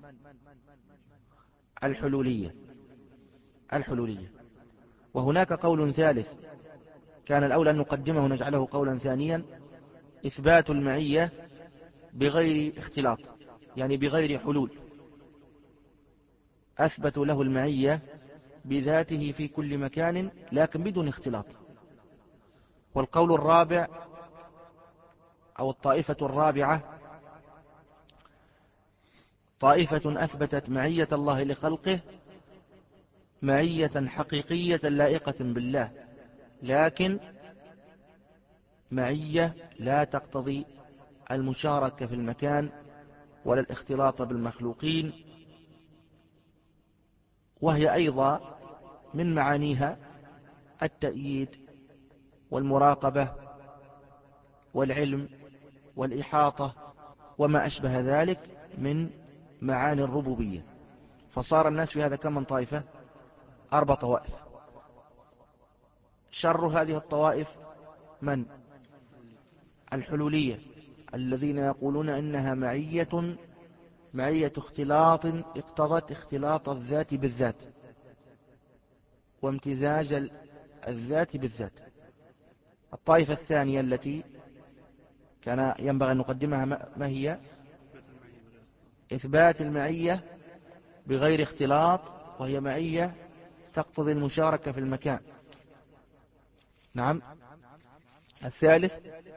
الحلولية. الحلولية. وهناك قول ثالث كان الأولى أن نقدمه ونجعله قولا ثانيا: إثبات المعية بغير اختلاط، يعني بغير حلول. أثبتوا له المعية بذاته في كل مكان لكن بدون اختلاط. والقول الرابع أو الطائفة الرابعة طائفة أثبتت معية الله لخلقه معية حقيقية لائقة بالله، لكن معية لا تقتضي المشاركة في المكان ولا الاختلاط بالمخلوقين، وهي أيضا من معانيها التأييد والمراقبة والعلم والإحاطة وما أشبه ذلك من معاني الربوبية. فصار الناس في هذا كم من طائفة؟ أربع طوائف. شر هذه الطوائف من؟ الحلولية الذين يقولون إنها معية معية اختلاط اقتضت اختلاط الذات بالذات وامتزاج الذات بالذات. الطائفة الثانية التي كان ينبغي أن نقدمها ما هي؟ إثبات المعية بغير اختلاط، وهي معية تقتضي المشاركة في المكان. نعم. الثالث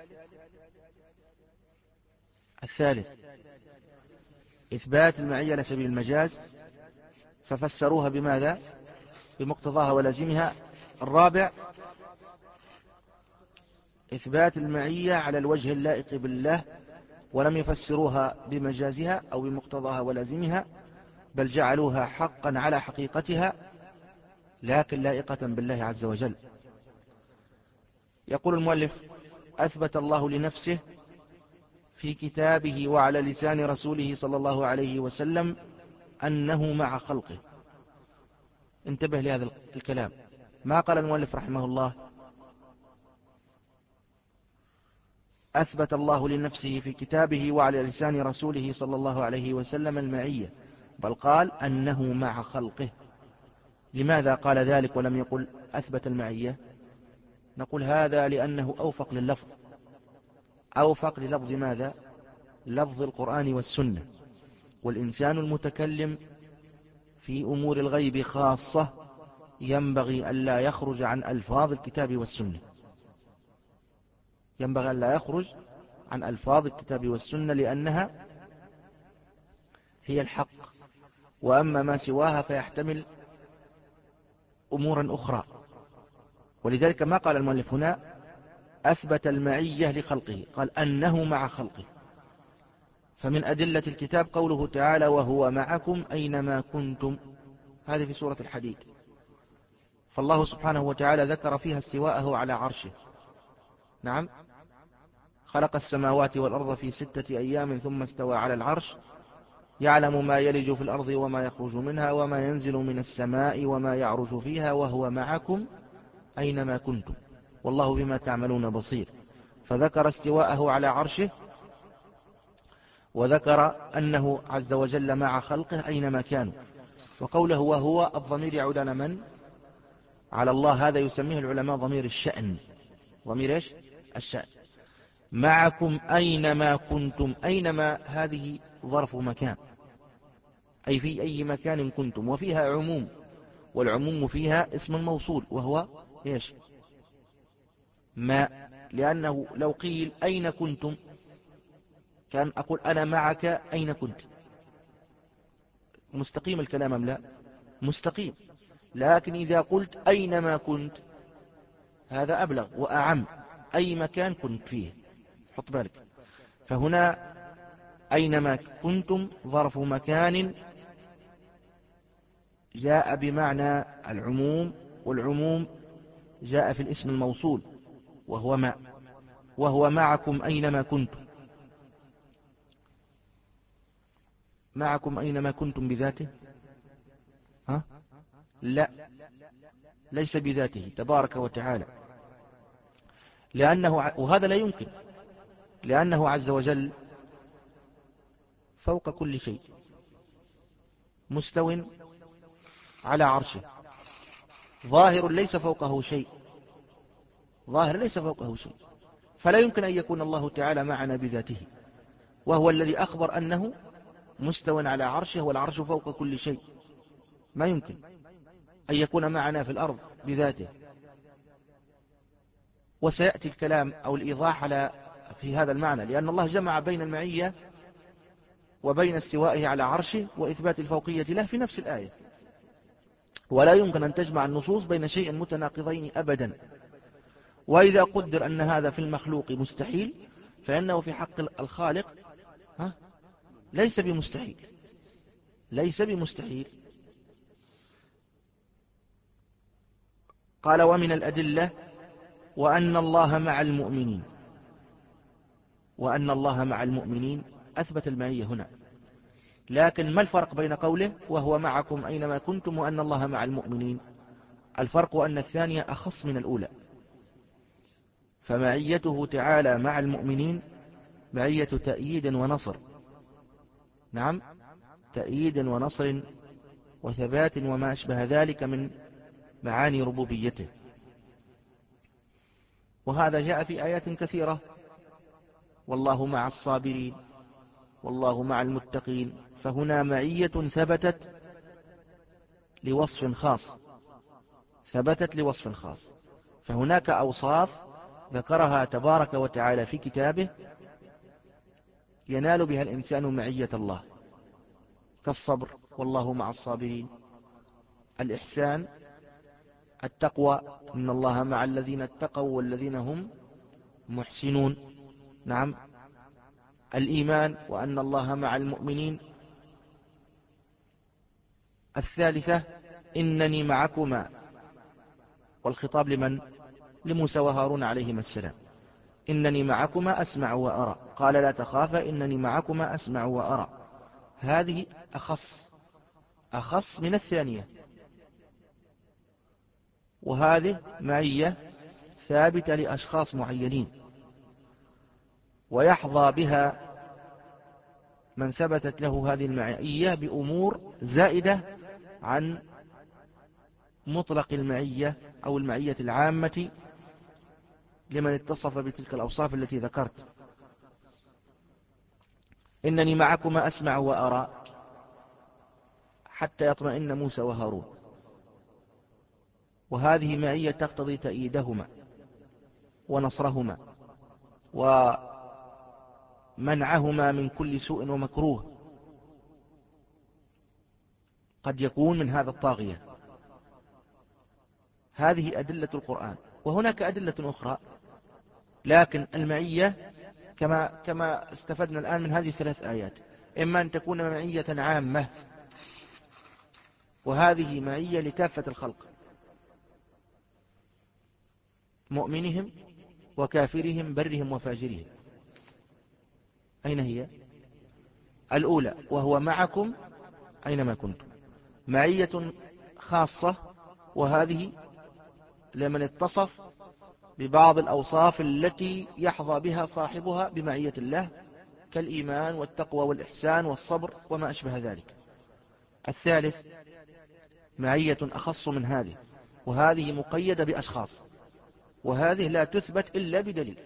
الثالث إثبات المعية على سبيل المجاز، ففسروها بماذا؟ بمقتضاها ولازمها. الرابع إثبات المعية على الوجه اللائق بالله ولم يفسروها بمجازها أو بمقتضاها ولازمها. بل جعلوها حقا على حقيقتها لكن لائقة بالله عز وجل. يقول المؤلف: أثبت الله لنفسه في كتابه وعلى لسان رسوله صلى الله عليه وسلم أنه مع خلقه. انتبه لهذا الكلام، ما قال المؤلف رحمه الله أثبت الله لنفسه في كتابه وعلى لسان رسوله صلى الله عليه وسلم المعية، بل قال أنه مع خلقه. لماذا قال ذلك ولم يقل أثبت المعية؟ نقول هذا لأنه أوفق لللفظ، أوفق للفظ ماذا؟ لفظ القرآن والسنة. والإنسان المتكلم في أمور الغيب خاصة ينبغي ألا يخرج عن ألفاظ الكتاب والسنة، ينبغي ألا يخرج عن ألفاظ الكتاب والسنة لأنها هي الحق، وأما ما سواها فيحتمل أمورا أخرى. ولذلك ما قال المؤلف هنا أثبت المعية لخلقه، قال أنه مع خلقه. فمن أدلة الكتاب قوله تعالى: وهو معكم أينما كنتم، هذه في سورة الحديد. فالله سبحانه وتعالى ذكر فيها استواءه على عرشه. نعم، خلق السماوات والأرض في ستة أيام ثم استوى على العرش، يعلم ما يلج في الأرض وما يخرج منها وما ينزل من السماء وما يعرج فيها وهو معكم أينما كنتم والله بما تعملون بصير. فذكر استواءه على عرشه، وذكر أنه عز وجل مع خلقه أينما كانوا. وقوله وهو، الضمير يعود على من؟ على الله. هذا يسميه العلماء ضمير الشأن. ضمير إيش؟ الشأن. معكم أينما كنتم، أينما هذه ظرف مكان، أي في أي مكان كنتم، وفيها عموم، والعموم فيها اسم الموصول وهو إيش؟ ما. لأنه لو قيل أين كنتم كان أقول أنا معك أين كنت. مستقيم الكلام أم لا؟ مستقيم. لكن إذا قلت أينما كنت هذا أبلغ وأعم، أي مكان كنت فيه، حط بالك. فهنا أينما كنتم ظرف مكان جاء بمعنى العموم، والعموم جاء في الاسم الموصول وهو ما، وهو معكم أينما كنتم. معكم أينما كنتم بذاته؟ ها؟ لا، ليس بذاته تبارك وتعالى، لأنه وهذا لا يمكن، لأنه عز وجل فوق كل شيء، مستو على عرشه، ظاهر ليس فوقه شيء، ظاهر ليس فوقه شيء، فلا يمكن أن يكون الله تعالى معنا بذاته، وهو الذي أخبر أنه مستو على عرشه والعرش فوق كل شيء. ما يمكن أن يكون معنا في الأرض بذاته. وسيأتي الكلام أو الإيضاح على في هذا المعنى، لأن الله جمع بين المعية وبين استوائه على عرشه وإثبات الفوقية له في نفس الآية، ولا يمكن أن تجمع النصوص بين شيء متناقضين أبدا. وإذا قدر أن هذا في المخلوق مستحيل، فإنه في حق الخالق ها ليس بمستحيل، ليس بمستحيل. قال ومن الأدلة وأن الله مع المؤمنين، وأن الله مع المؤمنين، أثبت المعية هنا. لكن ما الفرق بين قوله وهو معكم أينما كنتم وأن الله مع المؤمنين؟ الفرق أن الثانية أخص من الأولى، فمعيته تعالى مع المؤمنين معية تأييد ونصر. نعم، تأييد ونصر وثبات وما أشبه ذلك من معاني ربوبيته. وهذا جاء في آيات كثيرة: والله مع الصابرين، والله مع المتقين. فهنا معية ثبتت لوصف خاص، ثبتت لوصف خاص. فهناك أوصاف ذكرها تبارك وتعالى في كتابه ينال بها الإنسان معية الله، كالصبر والله مع الصابرين، الإحسان، التقوى إن الله مع الذين اتقوا والذين هم محسنون. نعم، الإيمان وأن الله مع المؤمنين، الثالثة إنني معكما، والخطاب لمن؟ لموسى وهارون عليهما السلام. إنني معكما أسمع وأرى، قال لا تخافا إنني معكما أسمع وأرى. هذه أخص أخص من الثانية، وهذه معية ثابتة لأشخاص معينين، ويحظى بها من ثبتت له هذه المعية بأمور زائدة عن مطلق المعية أو المعية العامة لمن اتصف بتلك الأوصاف التي ذكرت. إنني معكما أسمع وأرى حتى يطمئن موسى وهارون، وهذه معية تقتضي تأييدهما ونصرهما ومنعهما من كل سوء ومكروه قد يكون من هذا الطاغية. هذه أدلة القرآن، وهناك أدلة أخرى، لكن المعية كما كما استفدنا الآن من هذه الثلاث آيات، إما أن تكون معية عامة، وهذه معية لكافة الخلق، مؤمنهم وكافرهم، برهم وفاجرهم. أين هي؟ الأولى، وهو معكم أينما كنتم. معية خاصة، وهذه لمن اتصف ببعض الأوصاف التي يحظى بها صاحبها بمعية الله، كالإيمان والتقوى والإحسان والصبر وما أشبه ذلك. الثالث معية أخص من هذه، وهذه مقيدة بأشخاص، وهذه لا تثبت إلا بدليل.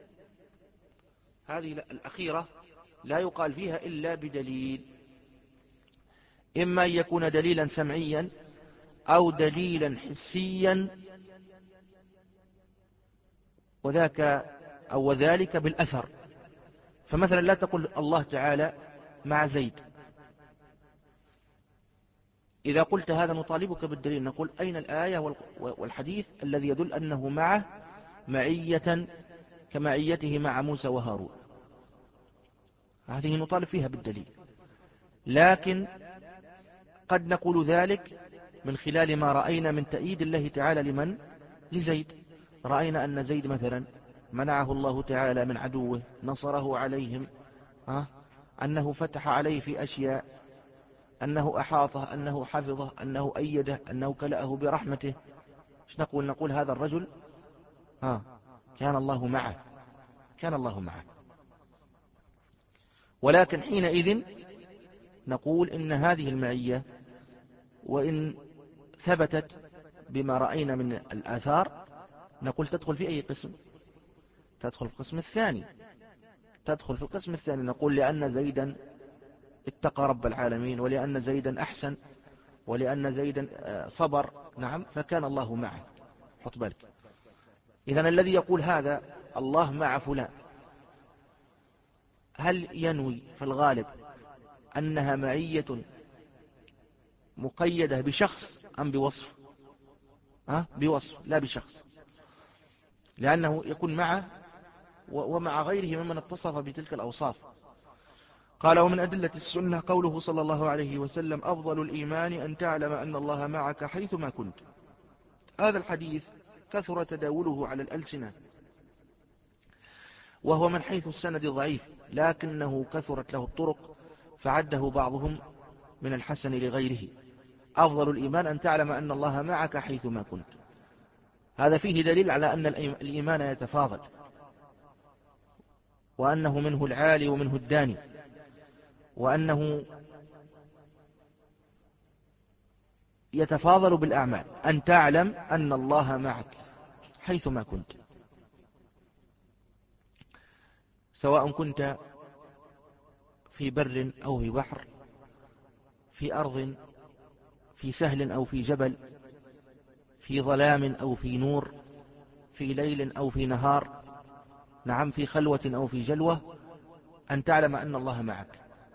هذه الأخيرة لا يقال فيها إلا بدليل، إما أن يكون دليلا سمعيا أو دليلا حسيا، وذاك أو وذلك بالأثر. فمثلا لا تقول الله تعالى مع زيد، إذا قلت هذا نطالبك بالدليل، نقول أين الآية والحديث الذي يدل أنه معه معية كمعيته مع موسى وهارون؟ هذه نطالب فيها بالدليل. لكن قد نقول ذلك من خلال ما رأينا من تأييد الله تعالى لمن؟ لزيد. رأينا أن زيد مثلا منعه الله تعالى من عدوه، نصره عليهم، أه؟ أنه فتح عليه في أشياء، أنه أحاطه، أنه حفظه، أنه أيده، أنه كلأه برحمته. ايش نقول؟ نقول هذا الرجل ها كان الله معه، كان الله معه. ولكن حينئذ نقول إن هذه المعية وإن ثبتت بما رأينا من الآثار، نقول تدخل في أي قسم؟ تدخل في القسم الثاني، تدخل في القسم الثاني. نقول لأن زيدا اتقى رب العالمين، ولأن زيدا أحسن، ولأن زيدا صبر، نعم، فكان الله معه. حط بالك. إذن الذي يقول هذا الله مع فلان، هل ينوي في الغالب أنها معية مقيدة بشخص أم بوصف؟ أه؟ بوصف لا بشخص، لأنه يكون معه ومع غيره ممن اتصف بتلك الأوصاف. قال: ومن أدلة السنة قوله صلى الله عليه وسلم: أفضل الإيمان أن تعلم أن الله معك حيثما كنت. هذا الحديث كثر تداوله على الألسنة، وهو من حيث السند ضعيف، لكنه كثرت له الطرق، فعده بعضهم من الحسن لغيره. أفضل الإيمان أن تعلم أن الله معك حيثما كنت. هذا فيه دليل على أن الإيمان يتفاضل، وأنه منه العالي ومنه الداني، وأنه يتفاضل بالأعمال. أن تعلم أن الله معك حيثما كنت، سواء كنت في بر أو في بحر، في أرض، في سهل أو في جبل، في ظلام أو في نور، في ليل أو في نهار، نعم، في خلوة أو في جلوة. أن تعلم أن الله معك،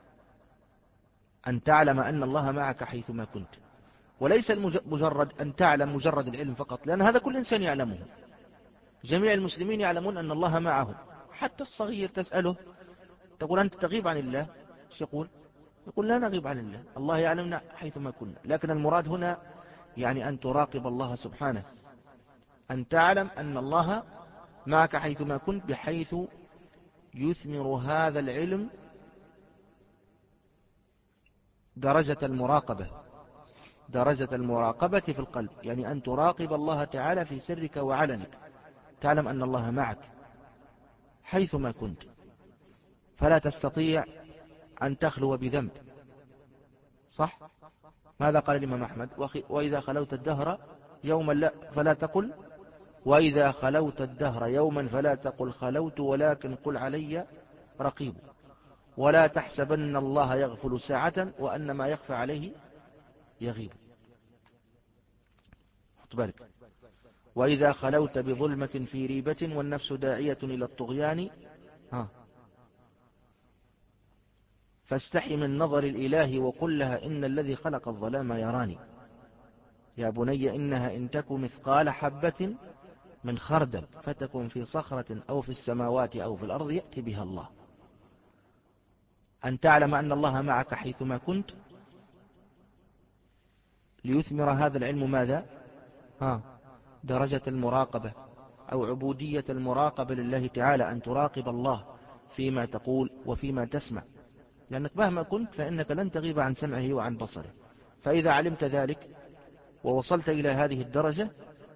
أن تعلم أن الله معك حيثما كنت. وليس مجرد أن تعلم مجرد العلم فقط، لأن هذا كل إنسان يعلمه. جميع المسلمين يعلمون أن الله معهم، حتى الصغير تسأله تقول أنت تغيب عن الله، ايش يقول؟ يقول لا نغيب عن الله، الله يعلمنا حيثما كنا، لكن المراد هنا يعني أن تراقب الله سبحانه، أن تعلم أن الله معك حيثما كنت، بحيث يثمر هذا العلم درجة المراقبة، درجة المراقبة في القلب، يعني أن تراقب الله تعالى في سرك وعلنك، تعلم أن الله معك حيثما كنت، فلا تستطيع أن تخلو بذنب. صح؟ ماذا قال الإمام أحمد؟ وإذا خلوت الدهر يوما لا فلا تقل وإذا خلوت الدهر يوما فلا تقل خلوت، ولكن قل علي رقيب، ولا تحسبن الله يغفل ساعة وأن ما يخفى عليه يغيب. حط بالك. وإذا خلوت بظلمة في ريبة والنفس داعية إلى الطغيان ها فاستحي من نظر الإله وقل لها إن الذي خلق الظلام يراني، يا بني إنها إن تك مثقال حبة من خردل فتكن في صخرة أو في السماوات أو في الأرض يأتي بها الله. أن تعلم أن الله معك حيثما كنت، ليثمر هذا العلم ماذا؟ ها درجة المراقبة أو عبودية المراقبة لله تعالى، أن تراقب الله فيما تقول وفيما تسمع، لأنك مهما كنت فإنك لن تغيب عن سمعه وعن بصره. فإذا علمت ذلك ووصلت إلى هذه الدرجة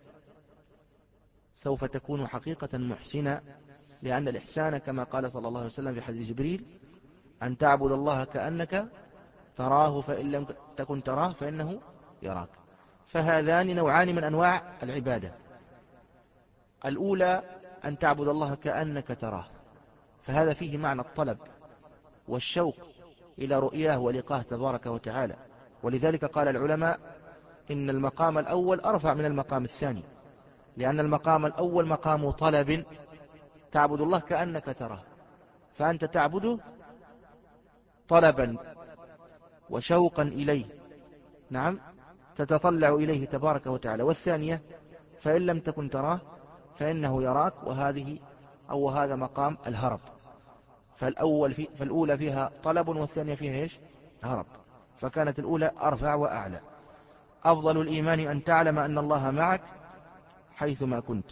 سوف تكون حقيقة محسنا، لأن الإحسان كما قال صلى الله عليه وسلم في حديث جبريل أن تعبد الله كأنك تراه فإن لم تكن تراه فإنه يراك. فهذان نوعان من أنواع العبادة. الأولى أن تعبد الله كأنك تراه، فهذا فيه معنى الطلب والشوق إلى رؤياه ولقاه تبارك وتعالى، ولذلك قال العلماء إن المقام الأول أرفع من المقام الثاني، لأن المقام الأول مقام طلب، تعبد الله كأنك تراه، فأنت تعبده طلبا وشوقا إليه، نعم تتطلع إليه تبارك وتعالى. والثانية فإن لم تكن تراه فإنه يراك، وهذه أو هذا مقام الهرب. فالأول في فالأولى فيها طلب والثانية فيها إيش؟ هرب، فكانت الأولى أرفع وأعلى. أفضل الإيمان أن تعلم أن الله معك حيثما كنت.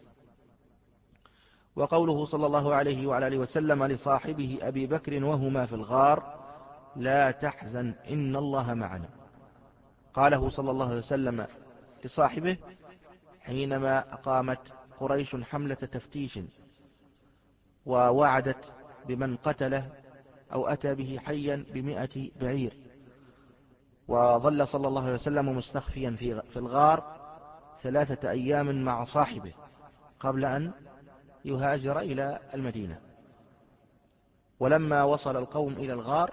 وقوله صلى الله عليه وعلى آله وسلم لصاحبه أبي بكر وهما في الغار لا تحزن إن الله معنا، قاله صلى الله عليه وسلم لصاحبه حينما أقامت قريش حملة تفتيش ووعدت بمن قتله أو أتى به حيا بمئة بعير، وظل صلى الله عليه وسلم مستخفيا في الغار ثلاثة أيام مع صاحبه قبل أن يهاجر إلى المدينة. ولما وصل القوم إلى الغار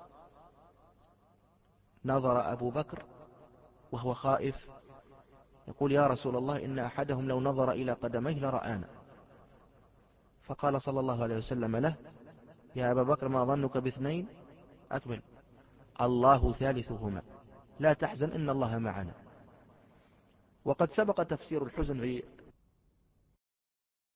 نظر أبو بكر وهو خائف يقول يا رسول الله إن أحدهم لو نظر إلى قدميه لرآنا، فقال صلى الله عليه وسلم له يا أبا بكر ما ظنك باثنين أكمل الله ثالثهما لا تحزن إن الله معنا. وقد سبق تفسير الحزن في